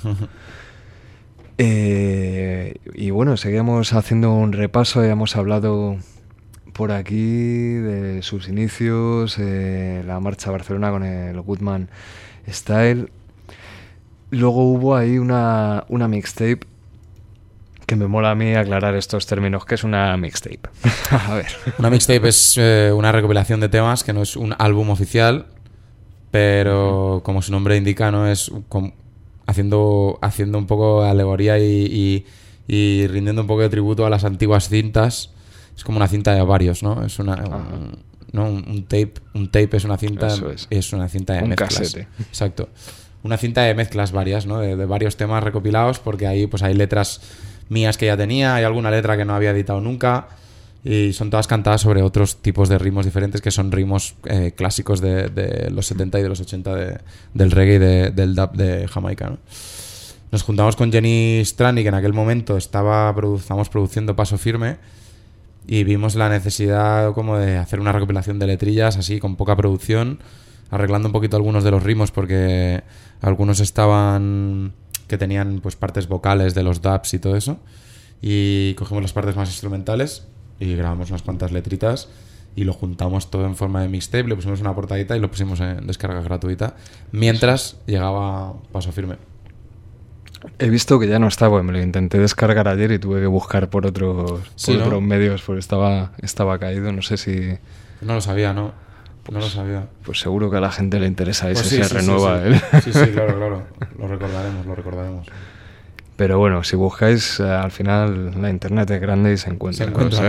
Y bueno, seguimos haciendo un repaso, habíamos hablado por aquí de sus inicios, la marcha a Barcelona con el Woodman Style. Luego hubo ahí una mixtape, que me mola a mí aclarar estos términos. ¿Qué es una mixtape? A ver. Una mixtape es una recopilación de temas que no es un álbum oficial, pero como su nombre indica, ¿no? Es haciendo un poco de alegoría y rindiendo un poco de tributo a las antiguas cintas. Es como una cinta de varios, ¿no? Es un tape es una cinta. Eso es una cinta de un mezclas. casete. Exacto. Una cinta de mezclas varias, ¿no? De varios temas recopilados, porque ahí pues hay letras mías que ya tenía, hay alguna letra que no había editado nunca, y son todas cantadas sobre otros tipos de ritmos diferentes, que son ritmos clásicos de los 70 y de los 80 del reggae y del dub de Jamaica, ¿no? Nos juntamos con Jenny Strani, que en aquel momento estábamos produciendo Paso Firme, y vimos la necesidad como de hacer una recopilación de letrillas así, con poca producción, arreglando un poquito algunos de los ritmos, porque algunos que tenían pues partes vocales de los dubs y todo eso, y cogimos las partes más instrumentales y grabamos unas cuantas letritas y lo juntamos todo en forma de mixtape, le pusimos una portadita y lo pusimos en descarga gratuita mientras llegaba Paso Firme. He visto que ya no está, porque me lo intenté descargar ayer y tuve que buscar por otros medios, porque estaba caído, no sé si... No lo sabía, ¿no? No lo sabía. Pues seguro que a la gente le interesa y pues se renueva. Sí, claro. Lo recordaremos. Pero bueno, si buscáis, al final la internet es grande y se encuentra.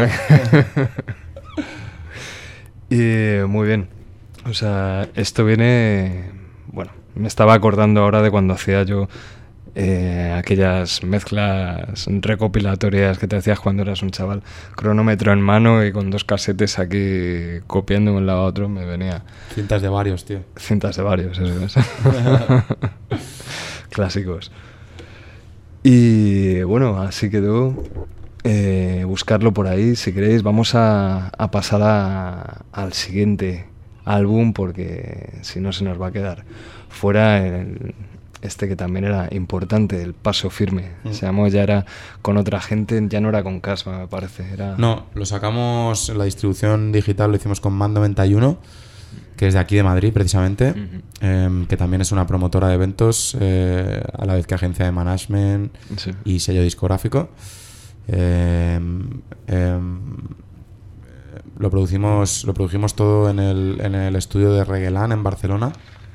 Y muy bien. O sea, esto viene... Bueno, me estaba acordando ahora de cuando hacía yo aquellas mezclas recopilatorias que te hacías cuando eras un chaval, cronómetro en mano y con 2 casetes aquí copiando de un lado a otro, me venía... Cintas de varios, tío. Cintas de varios, eso es. Clásicos. Y bueno, así quedó. Buscarlo por ahí, si queréis. Vamos a pasar al siguiente álbum, porque si no se nos va a quedar fuera este que también era importante, el Paso Firme. Se llamó, ya era con otra gente, ya no era con Casma, me parece. No, lo sacamos en la distribución digital, lo hicimos con Man 91, que es de aquí de Madrid precisamente, que también es una promotora de eventos, a la vez que agencia de management y sello discográfico. Lo produjimos todo en el estudio de Reggaeland en Barcelona.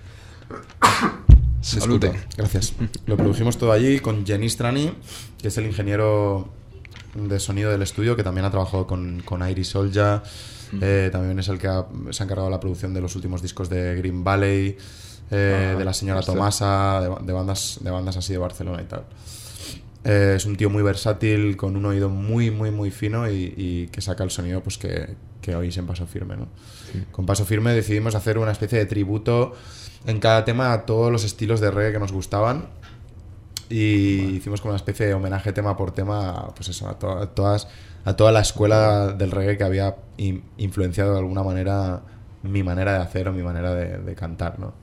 Salute. Gracias. Lo produjimos todo allí con Jenny Strani, que es el ingeniero de sonido del estudio, que también ha trabajado con Iris Olja. También es el que se ha encargado de la producción de los últimos discos de Green Valley, de la señora Tomasa, de bandas así de Barcelona y tal. Es un tío muy versátil, con un oído muy, muy, muy fino y que saca el sonido pues que oís en Paso Firme, ¿no? Con Paso Firme decidimos hacer una especie de tributo en cada tema a todos los estilos de reggae que nos gustaban, y hicimos como una especie de homenaje tema por tema, pues eso, a toda la escuela del reggae que había influenciado de alguna manera mi manera de hacer o mi manera de cantar, ¿no?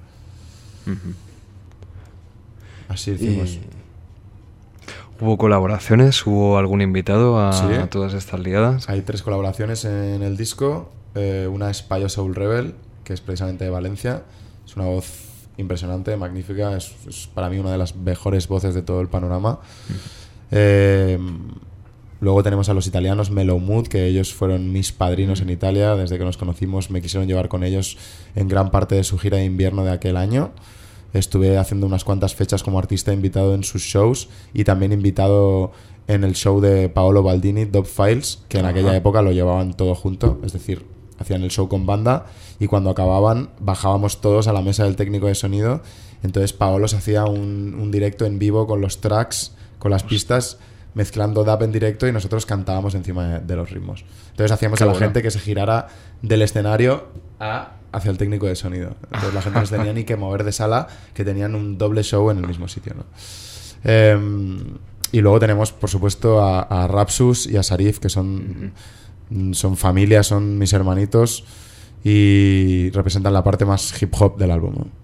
Así hicimos. ¿Hubo colaboraciones? ¿Hubo algún invitado a todas estas liadas? Hay 3 colaboraciones en el disco. Una es Payo Soul Rebel, que es precisamente de Valencia. Es una voz impresionante, magnífica. Es para mí una de las mejores voces de todo el panorama. Luego tenemos a los italianos Mellow Mood, que ellos fueron mis padrinos en Italia. Desde que nos conocimos me quisieron llevar con ellos en gran parte de su gira de invierno de aquel año. Estuve haciendo unas cuantas fechas como artista invitado en sus shows, y también invitado en el show de Paolo Baldini, Dub Files, que en aquella época lo llevaban todo junto. Es decir, hacían el show con banda y cuando acababan bajábamos todos a la mesa del técnico de sonido. Entonces Paolos hacía un directo en vivo con los tracks, con las pistas, mezclando dub en directo y nosotros cantábamos encima de los ritmos. Entonces hacíamos a la gente que se girara del escenario hacia el técnico de sonido. Entonces la gente no se tenía ni que mover de sala, que tenían un doble show en el mismo sitio, ¿no? Y luego tenemos, por supuesto, a Rapsus y a Sarif, que son familia, son mis hermanitos y representan la parte más hip hop del álbum, ¿no?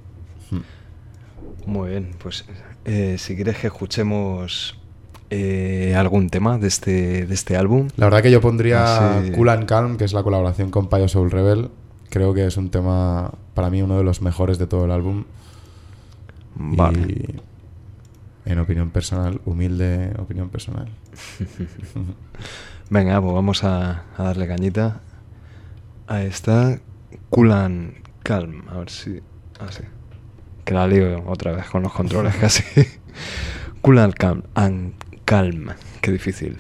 Muy bien, pues si quieres que escuchemos algún tema de este álbum. La verdad que yo pondría Cool and Calm, que es la colaboración con Payo Soul Rebel. Creo que es un tema, para mí, uno de los mejores de todo el álbum. Vale. Y en opinión personal, humilde opinión personal. Venga, pues vamos a darle cañita a esta Cool and Calm. A ver si... sí. Que la lío otra vez con los controles casi. Cool and Calm. Qué difícil.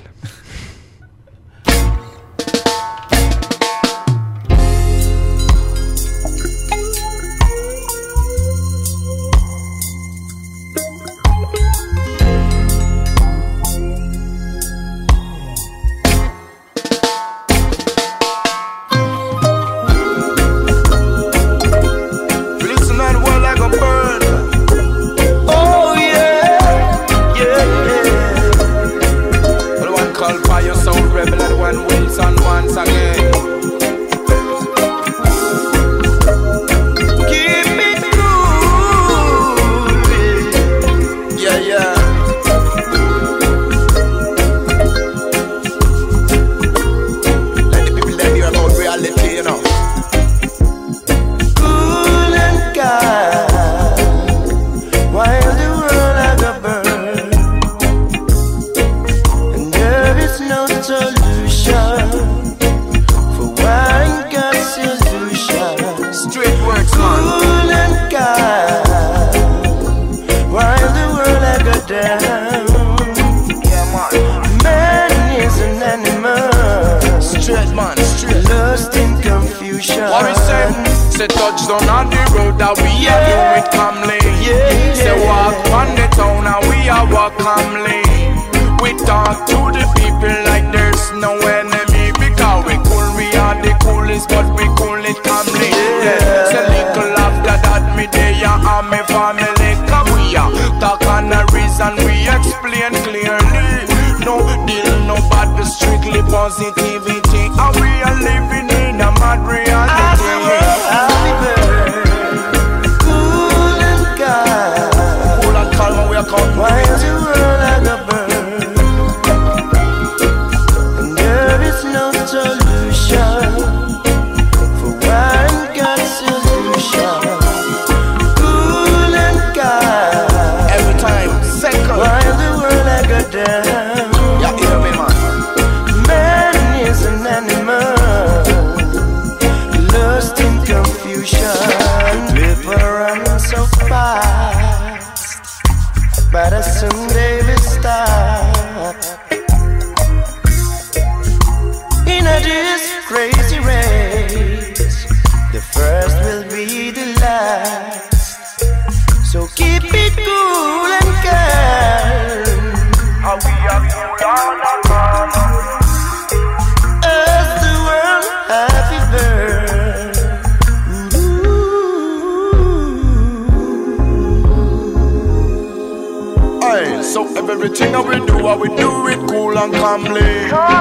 Everything that we do it cool and calmly.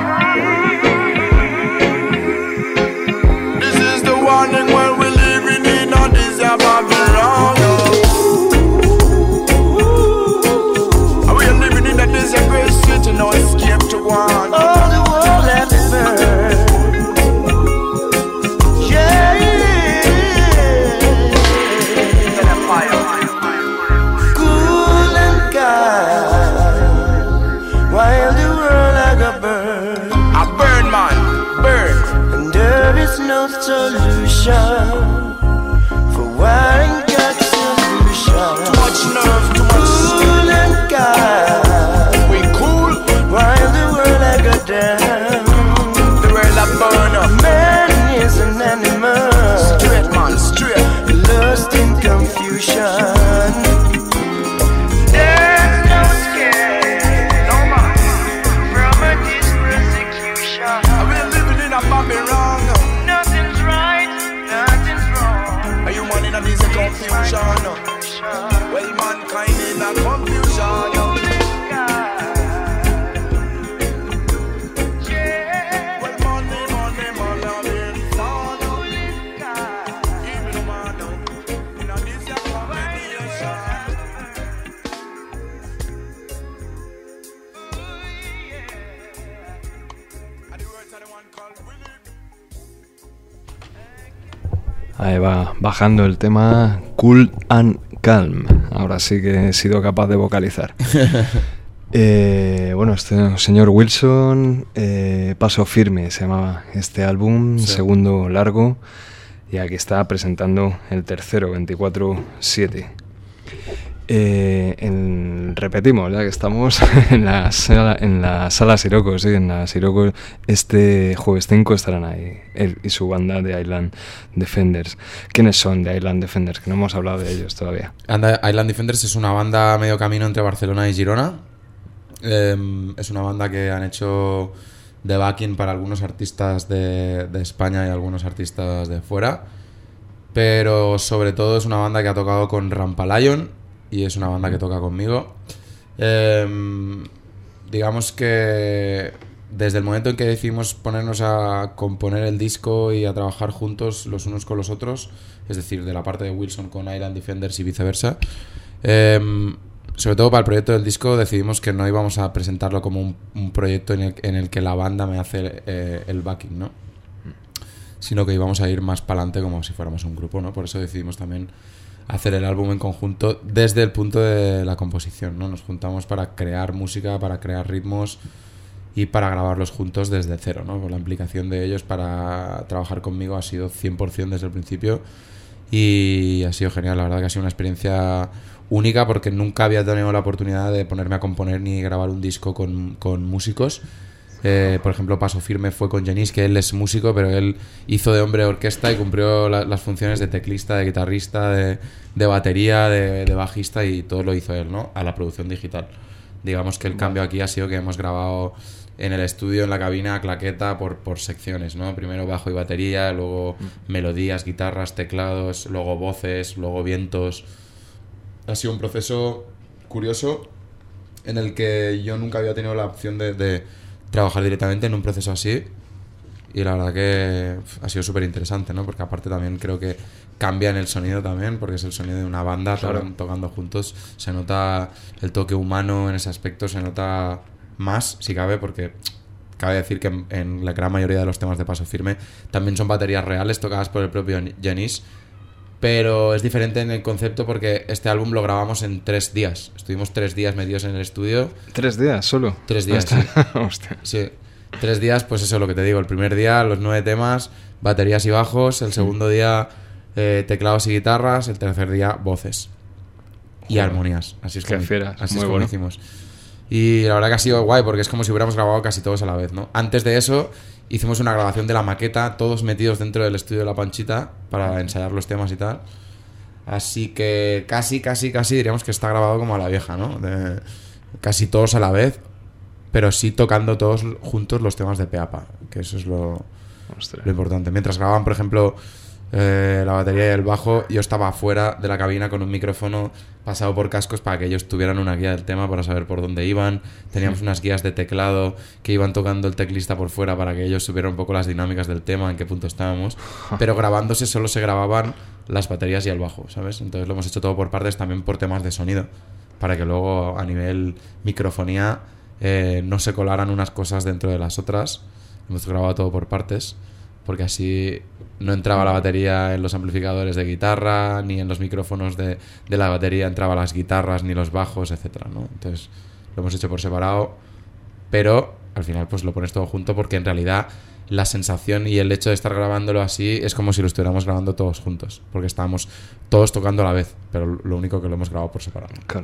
This is the warning when we're living in a desert Babylon. And we are living in a desert great city, no escape to one. All the world let it burn. Yeah, cool and calm, while the world like a burn. A burn, man, burn. And there is no solution. Well, mankind in a confusion. Well, money, it's all give me the money. Now this is a combination. And the words are the one called Willie. Ahí va, bajando el tema Cool and Calm. Ahora sí que he sido capaz de vocalizar. Bueno, este señor Wilson, Paso Firme se llamaba este álbum, sí. Segundo largo, y aquí está presentando el tercero, 24/7. Repetimos, ya que estamos en la sala Siroco, sí, en la Siroco, este jueves 5 estarán ahí, él y su banda de Island Defenders. ¿Quiénes son de Island Defenders? Que no hemos hablado de ellos todavía. Island Defenders es una banda medio camino entre Barcelona y Girona. Es una banda que han hecho de backing para algunos artistas de España y algunos artistas de fuera, pero sobre todo es una banda que ha tocado con Rampalion y es una banda que toca conmigo. Digamos que desde el momento en que decidimos ponernos a componer el disco y a trabajar juntos los unos con los otros, es decir, de la parte de Wilson con Island Defenders y viceversa, sobre todo para el proyecto del disco decidimos que no íbamos a presentarlo como un proyecto en el que la banda me hace el backing, ¿no? Sino que íbamos a ir más para adelante como si fuéramos un grupo, ¿no? Por eso decidimos también hacer el álbum en conjunto desde el punto de la composición, ¿no? Nos juntamos para crear música, para crear ritmos y para grabarlos juntos desde cero, ¿no? La implicación de ellos para trabajar conmigo ha sido 100% desde el principio y ha sido genial. La verdad que ha sido una experiencia única porque nunca había tenido la oportunidad de ponerme a componer ni grabar un disco con músicos. Por ejemplo, Paso Firme fue con Genís, que él es músico, pero él hizo de hombre orquesta y cumplió las funciones de teclista, de guitarrista, de batería, de bajista, y todo lo hizo él, ¿no? A la producción digital. Digamos que el cambio aquí ha sido que hemos grabado en el estudio, en la cabina, a claqueta por secciones, ¿no? Primero bajo y batería, luego melodías, guitarras, teclados, luego voces, luego vientos. Ha sido un proceso curioso en el que yo nunca había tenido la opción de trabajar directamente en un proceso así, y la verdad que ha sido súper interesante, ¿no? Porque aparte también creo que cambia en el sonido también, porque es el sonido de una banda, claro, tocando juntos. Se nota el toque humano en ese aspecto, se nota más, si cabe, porque cabe decir que en la gran mayoría de los temas de Paso Firme también son baterías reales tocadas por el propio Genís, pero es diferente en el concepto porque este álbum lo grabamos en 3 días. Estuvimos 3 días metidos en el estudio. ¿3 días solo? 3 días, sí. Hostia. Sí. 3 días, pues eso es lo que te digo. El primer día, los 9 temas, baterías y bajos. El segundo día, teclados y guitarras. El tercer día, voces y armonías. Así es como, así es como hicimos. Y la verdad que ha sido guay porque es como si hubiéramos grabado casi todos a la vez, ¿no? Antes de eso hicimos una grabación de la maqueta, todos metidos dentro del estudio de La Panchita para ensayar los temas y tal. Así que casi diríamos que está grabado como a la vieja, ¿no? Casi todos a la vez, pero sí tocando todos juntos los temas de Peapa, que eso es lo importante. Mientras grababan, por ejemplo, la batería y el bajo, yo estaba afuera de la cabina con un micrófono pasado por cascos para que ellos tuvieran una guía del tema para saber por dónde iban. Teníamos unas guías de teclado que iban tocando el teclista por fuera para que ellos supieran un poco las dinámicas del tema, en qué punto estábamos, pero grabándose solo se grababan las baterías y el bajo, ¿sabes? Entonces lo hemos hecho todo por partes, también por temas de sonido, para que luego a nivel microfonía no se colaran unas cosas dentro de las otras. Hemos grabado todo por partes, porque así no entraba la batería en los amplificadores de guitarra, ni en los micrófonos de la batería entraba las guitarras, ni los bajos, etcétera, ¿no? Entonces lo hemos hecho por separado, pero al final pues lo pones todo junto, porque en realidad la sensación y el hecho de estar grabándolo así es como si lo estuviéramos grabando todos juntos, porque estábamos todos tocando a la vez, pero lo único que lo hemos grabado por separado. Claro.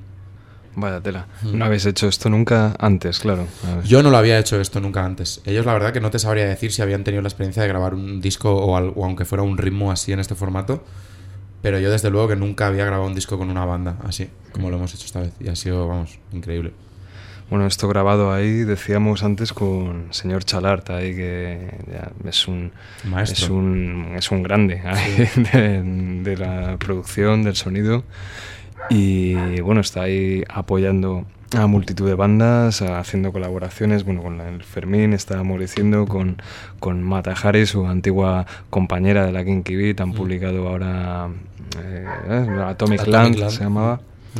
Vaya tela. No habéis hecho esto nunca antes, claro. Yo no lo había hecho esto nunca antes. Ellos la verdad que no te sabría decir si habían tenido la experiencia de grabar un disco o aunque fuera un ritmo así en este formato, pero yo desde luego que nunca había grabado un disco con una banda así, como lo hemos hecho esta vez, y ha sido, vamos, increíble. Bueno, esto grabado ahí, decíamos antes, con señor Chalart, ahí que ya es un Maestro. es un grande ahí, de la producción, del sonido. Y bueno, está ahí apoyando a multitud de bandas, haciendo colaboraciones, bueno, con el Fermín, estábamos diciendo, con Mata Hari, su antigua compañera de la Kinky Beat, han publicado ahora Atomic Land se llamaba.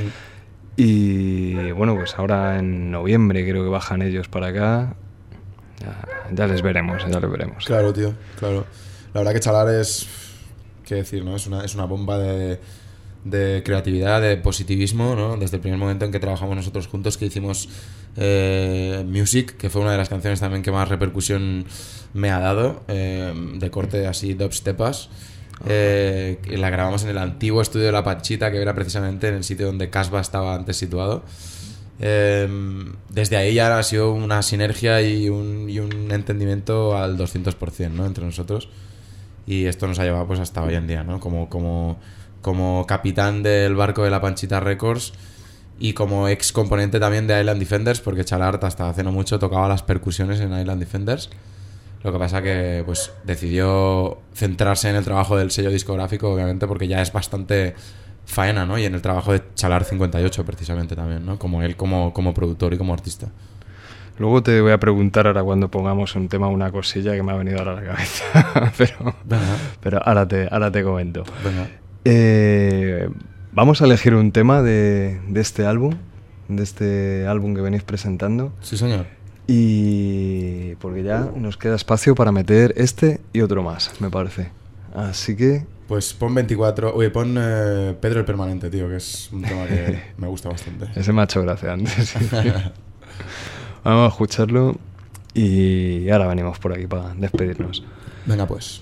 Y bueno, pues ahora en noviembre creo que bajan ellos para acá. Ya les veremos. Claro, tío, claro. La verdad que Chalar es, qué decir, ¿no? Es una bomba de creatividad, de positivismo, ¿no? Desde el primer momento en que trabajamos nosotros juntos, que hicimos Music, que fue una de las canciones también que más repercusión me ha dado, de corte así dubstepas. La grabamos en el antiguo estudio de La Panchita, que era precisamente en el sitio donde Casbah estaba antes situado. Desde ahí ya ha sido una sinergia y un entendimiento al 200%, ¿no? Entre nosotros, y esto nos ha llevado pues hasta hoy en día, ¿no? Como capitán del barco de La Panchita Records y como ex componente también de Island Defenders, porque Chalart hasta hace no mucho tocaba las percusiones en Island Defenders. Lo que pasa que pues decidió centrarse en el trabajo del sello discográfico, obviamente, porque ya es bastante faena, ¿no? Y en el trabajo de Chalart 58 precisamente también, ¿no? Como él como productor y como artista. Luego te voy a preguntar ahora cuando pongamos un tema, una cosilla que me ha venido ahora a la cabeza, pero ahora te comento. Venga. Vamos a elegir un tema de este álbum que venís presentando. Sí, señor. Y porque ya nos queda espacio para meter este y otro más, me parece. Así que... Pues pon 24... Oye, pon Pedro el Permanente, tío, que es un tema que me gusta bastante. Ese me ha hecho gracia antes. Sí. Vamos a escucharlo y ahora venimos por aquí para despedirnos. Venga, pues.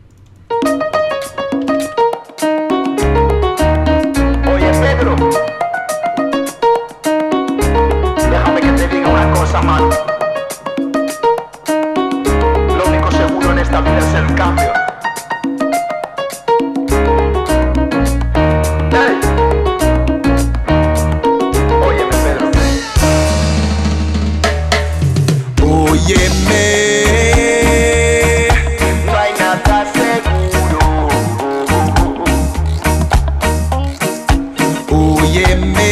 Oye, Pedro, déjame que te diga una cosa, man. Lo único seguro en esta vida es el cambio. Hey. Óyeme, Pedro. Óyeme. No hay nada seguro. Óyeme,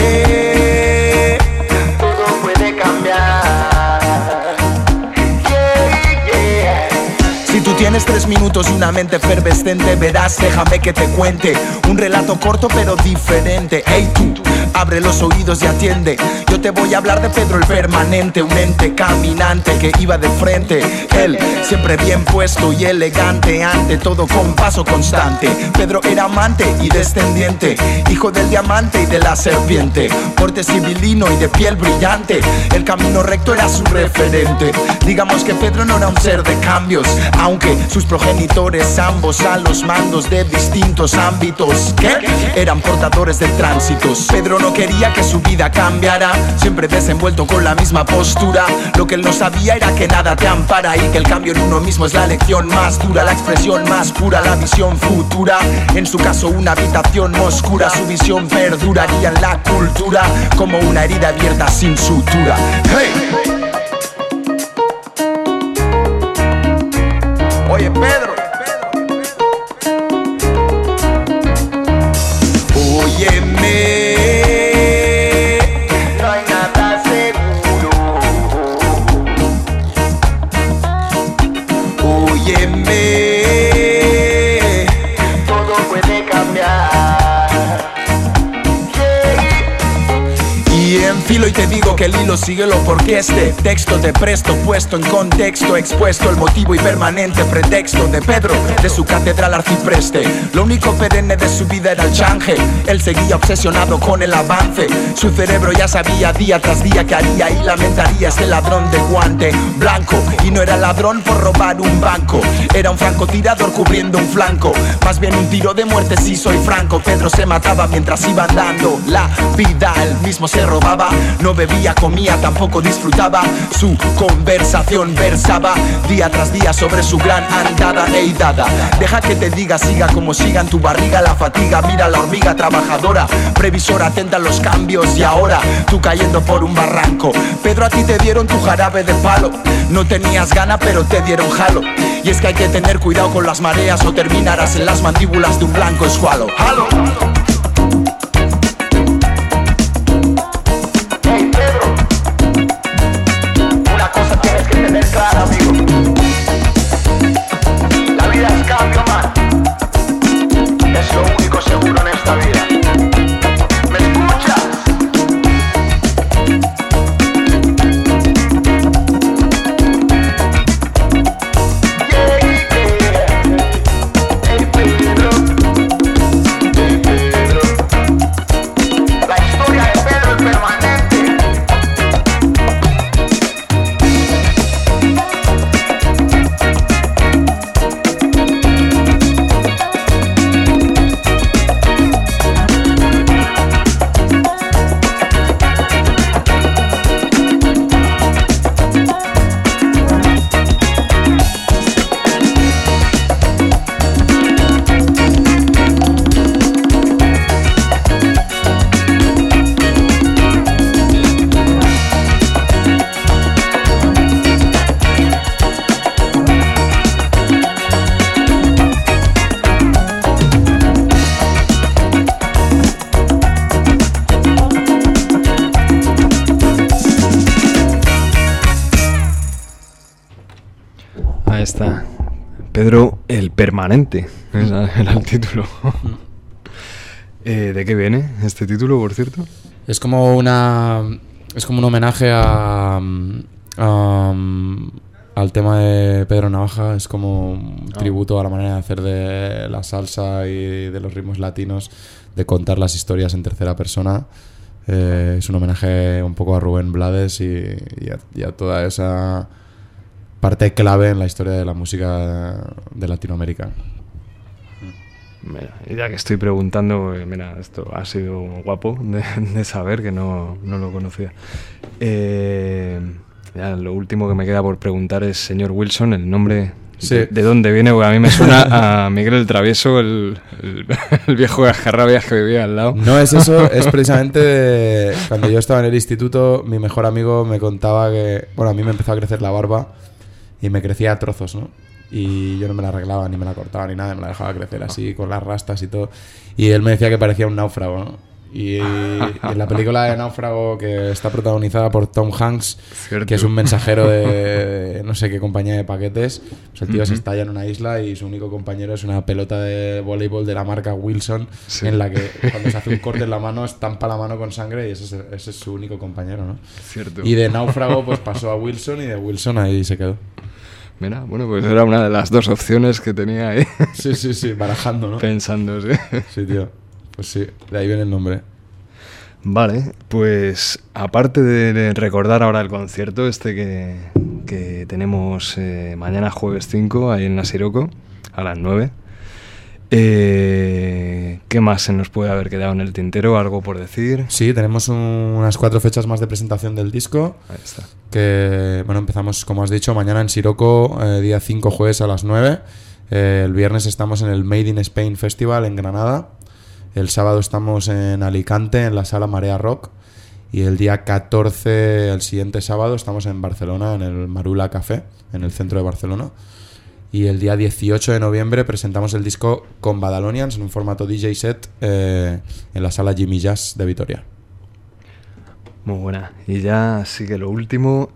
todo puede cambiar. Yeah, yeah. Si tú tienes 3 minutos y una mente efervescente, verás, déjame que te cuente un relato corto pero diferente. Hey tú, abre los oídos y atiende. Yo te voy a hablar de Pedro el Permanente, un ente caminante que iba de frente. Él siempre bien puesto y elegante, ante todo con paso constante. Pedro era amante y descendiente, hijo del diamante y de la serpiente, porte civilino y de piel brillante. El camino recto era su referente. Digamos que Pedro no era un ser de cambios, aunque sus progenitores ambos a los mandos de distintos ámbitos, ¿qué? Eran portadores de tránsitos. Pedro no quería que su vida cambiara, siempre desenvuelto con la misma postura. Lo que él no sabía era que nada te ampara y que el cambio en uno mismo es la lección más dura, la expresión más pura, la visión futura. En su caso una habitación oscura, su visión perduraría en la cultura como una herida abierta sin sutura. Hey. Oye, Pedro. Óyeme. No hay nada seguro. Óyeme. Todo puede cambiar. Y enfilo y te digo que el hilo síguelo, porque este texto te presto, puesto en contexto, expuesto el motivo y permanente pretexto de Pedro, de su catedral arcipreste. Lo único perenne de su vida era el change. Él seguía obsesionado con el avance. Su cerebro ya sabía día tras día que haría y lamentaría ese ladrón de guante blanco. Y no era ladrón por robar un banco, era un francotirador cubriendo un flanco. Más bien un tiro de muerte, si soy franco. Pedro se mataba mientras iba dando la vida, él mismo se robaba No bebía, comía, tampoco disfrutaba. Su conversación versaba día tras día sobre su gran andada e dada. Deja que te diga, siga como siga en tu barriga la fatiga. Mira la hormiga trabajadora, previsora, atenta a los cambios. Y ahora tú cayendo por un barranco. Pedro, a ti te dieron tu jarabe de palo. No tenías gana pero te dieron jalo. Y es que hay que tener cuidado con las mareas o terminarás en las mandíbulas de un blanco escualo. ¡Halo! Hey Pedro, una cosa tienes que tener clara, amigo. La vida es cambio, man. Es lo único seguro en esta vida. ¿Me escuchas? Ahí está. Pedro el Permanente. Ese era el título. ¿De qué viene este título, por cierto? Es como un homenaje al tema de Pedro Navaja. Es como un tributo a la manera de hacer de la salsa y de los ritmos latinos, de contar las historias en tercera persona. Es un homenaje un poco a Rubén Blades y a toda esa parte clave en la historia de la música de Latinoamérica. Mira, y ya que estoy preguntando, mira, esto ha sido guapo de saber, que no lo conocía. Ya, lo último que me queda por preguntar es, señor Wilson, el nombre, sí. ¿de dónde viene? Porque a mí me suena a Miguel el Travieso, el viejo gascarrabias que vivía al lado. No es eso, es precisamente cuando yo estaba en el instituto, mi mejor amigo me contaba que, bueno, a mí me empezó a crecer la barba y me crecía a trozos, ¿no? Y yo no me la arreglaba, ni me la cortaba, ni nada, me la dejaba crecer así, con las rastas y todo. Y él me decía que parecía un náufrago, ¿no? Y en la película de Náufrago, que está protagonizada por Tom Hanks, Cierto. que es un mensajero de no sé qué compañía de paquetes, pues el tío se estalla en una isla y su único compañero es una pelota de voleibol de la marca Wilson, sí, en la que cuando se hace un corte en la mano, estampa la mano con sangre y ese es su único compañero, ¿no? Cierto. Y de Náufrago pues pasó a Wilson y de Wilson ahí se quedó. Mira, bueno, pues era una de las dos opciones que tenía ahí. Sí, barajando, ¿no? Pensando, sí. Sí, tío. Pues sí, de ahí viene el nombre. Vale, pues aparte de recordar ahora el concierto este que tenemos mañana jueves 5 ahí en la Siroco a las 9, ¿qué más se nos puede haber quedado en el tintero? ¿Algo por decir? Sí, tenemos unas 4 fechas más de presentación del disco. Ahí está. Que, bueno, empezamos, como has dicho, mañana en Siroco, día 5 jueves a las 9. El viernes estamos en el Made in Spain Festival en Granada. El sábado estamos en Alicante, en la sala Marea Rock. Y el día 14, el siguiente sábado, estamos en Barcelona, en el Marula Café, en el centro de Barcelona. Y el día 18 de noviembre presentamos el disco con Badalonians en un formato DJ set en la sala Jimmy Jazz de Vitoria. Muy buena. Y ya sí que lo último,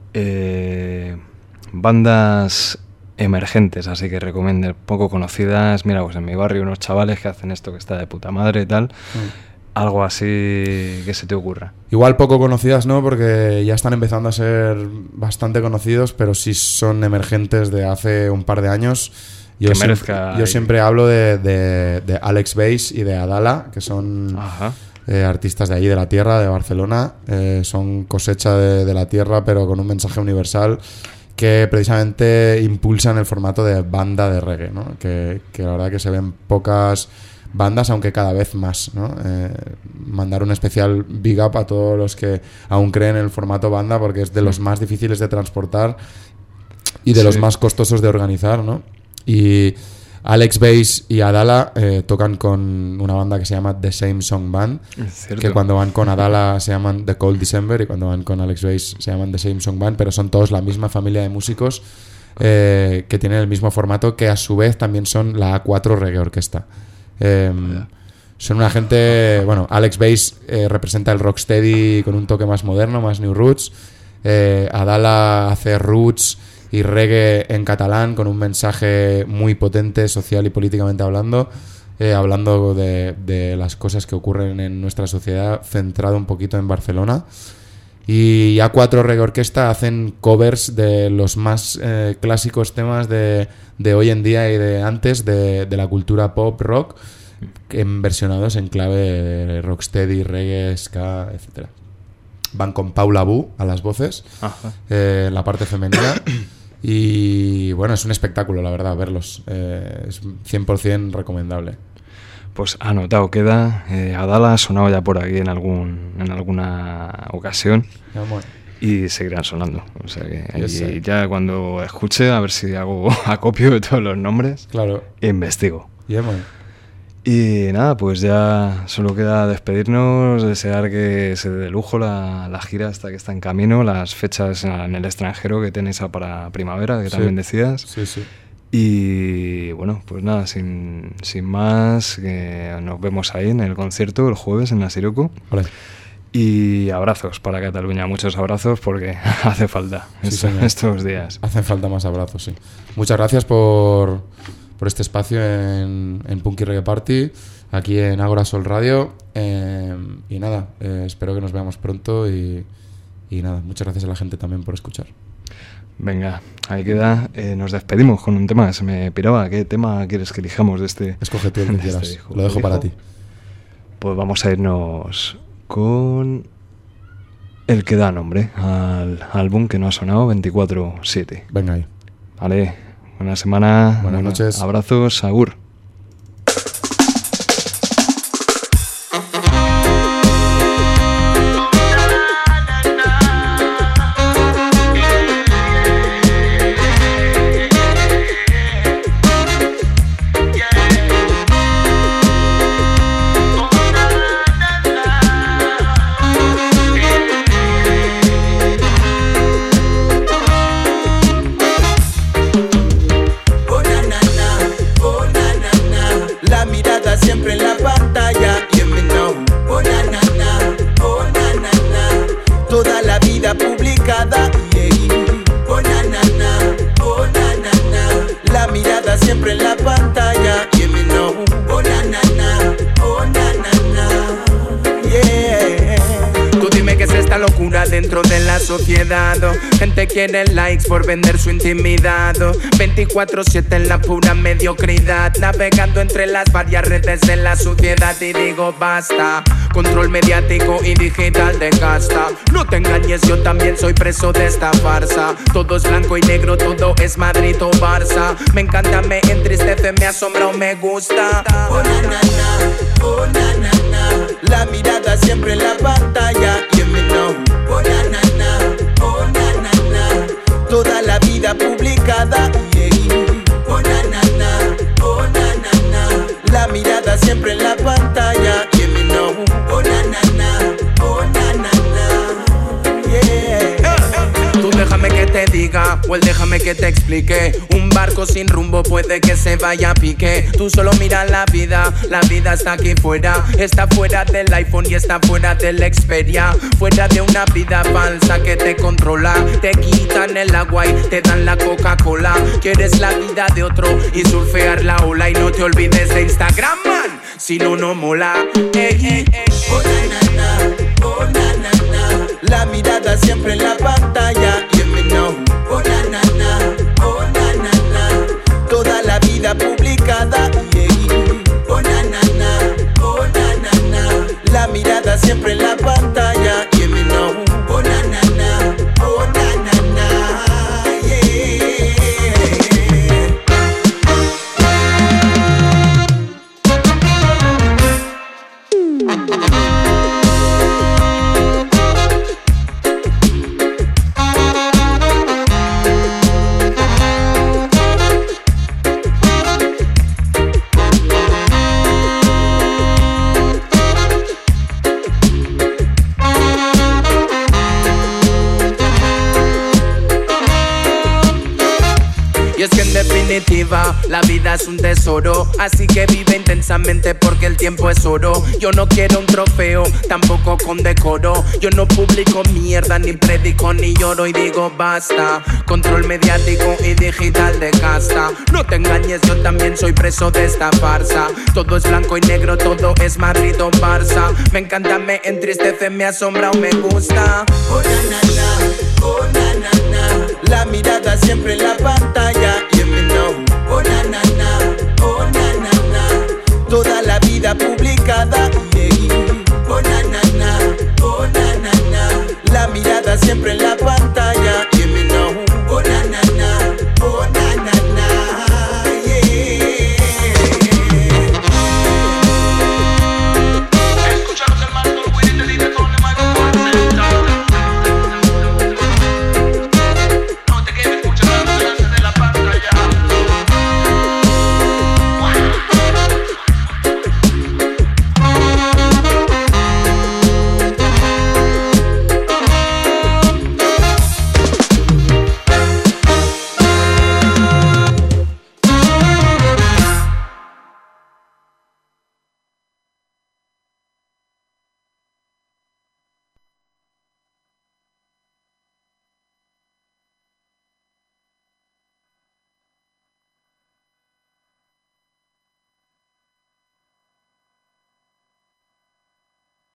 bandas emergentes, así que recomiendo, poco conocidas. Mira, pues en mi barrio unos chavales que hacen esto que está de puta madre y tal. Algo así que se te ocurra. Igual poco conocidas, ¿no? Porque ya están empezando a ser bastante conocidos, pero sí son emergentes de hace un par de años. Yo siempre hablo de Alex Bass y de Adala, que son artistas de allí, de la tierra, de Barcelona. Son cosecha de la tierra, pero con un mensaje universal que precisamente impulsan el formato de banda de reggae, ¿no? Que la verdad que se ven pocas bandas, aunque cada vez más, ¿no? Mandar un especial big up a todos los que aún creen en el formato banda, porque es de los más difíciles de transportar y de los más costosos de organizar, ¿no? Y Alex Bass y Adala tocan con una banda que se llama The Same Song Band, que cuando van con Adala se llaman The Cold December y cuando van con Alex Bass se llaman The Same Song Band, pero son todos la misma familia de músicos que tienen el mismo formato, que a su vez también son la A4 Reggae Orquesta. Son una gente... Bueno, Alex Bass representa el rocksteady con un toque más moderno, más new roots. Adala hace roots y reggae en catalán con un mensaje muy potente, social y políticamente hablando, hablando de las cosas que ocurren en nuestra sociedad, centrado un poquito en Barcelona. Y A4 Reggae Orquesta hacen covers de los más clásicos temas de hoy en día y de antes de la cultura pop, rock, versionados en clave de rocksteady, reggae, ska, etcétera. Van con Paula Bu a las voces, la parte femenina. Y bueno, es un espectáculo, la verdad, verlos. Es 100% recomendable. Pues anotado queda. Adala ha sonado ya por aquí en alguna ocasión. Y seguirán sonando. O sea que ya cuando escuche, a ver si hago acopio de todos los nombres. Claro. E investigo. Yeah, y nada, pues ya solo queda despedirnos, desear que se dé de lujo la gira hasta que está en camino, las fechas en el extranjero que tenéis para primavera, que también decías. Sí, sí. Y bueno, pues nada, sin más, que nos vemos ahí en el concierto el jueves en la Siroco. Vale. Y abrazos para Cataluña, muchos abrazos porque hace falta estos días. Hacen falta más abrazos, sí. Muchas gracias por este espacio en Punky Reggae Party, aquí en Ágora Sol Radio. Y nada, espero que nos veamos pronto y nada, muchas gracias a la gente también por escuchar. Venga, ahí queda. Nos despedimos con un tema. Se me piraba. ¿Qué tema quieres que elijamos de este? Escoge tú el que quieras. Lo dejo para ti. Pues vamos a irnos con el que da nombre al álbum que no ha sonado, 24/7. Venga ahí. Vale. Buena semana. Buenas noches. Abrazos. Agur. Dentro de la sociedad, gente quiere likes por vender su intimidad. 24/7 en la pura mediocridad, navegando entre las varias redes de la sociedad. Y digo basta, control mediático y digital de casta. No te engañes, yo también soy preso de esta farsa. Todo es blanco y negro, todo es Madrid o Barça. Me encanta, me entristece, me asombra o me gusta. Oh na na na, oh na na na. La mirada siempre en la pantalla, you me know. Oh na na na, oh na na na. Toda la vida publicada, yeah. Oh na na na, oh na na na. La mirada siempre en la pantalla, you me know. Oh na na na, oh na na na, yeah. Tú déjame que te diga, o déjame que te explique. Un barco sin rumbo puede que se vaya a pique. Tú solo mira la vida está aquí fuera. Está fuera del iPhone y está fuera de la Xperia. Fuera de una vida falsa que te controla. Te quitan el agua y te dan la Coca-Cola. Quieres la vida de otro y surfear la ola. Y no te olvides de Instagram, man, si no, no mola. Ey, ey, ey. Oh na na na, oh na na na. La mirada siempre en la pantalla, you me know. Oh na na na, oh na na na. Toda la vida publicada, yeah. Oh na na na, oh na na na. La mirada siempre en la pantalla, you me know. Oh na na na, oh na na na, yeah. Es que en definitiva la vida es un tesoro, así que vive intensamente porque el tiempo es oro. Yo no quiero un trofeo, tampoco con decoro. Yo no publico mierda, ni predico, ni lloro y digo basta. Control mediático y digital de casta. No te engañes, yo también soy preso de esta farsa. Todo es blanco y negro, todo es Madrid o Barça. Me encanta, me entristece, me asombra o me gusta. Oh na na na, oh na na na. La mirada siempre en la pantalla, you me know. Oh na na na, oh na na na. Toda la vida publicada.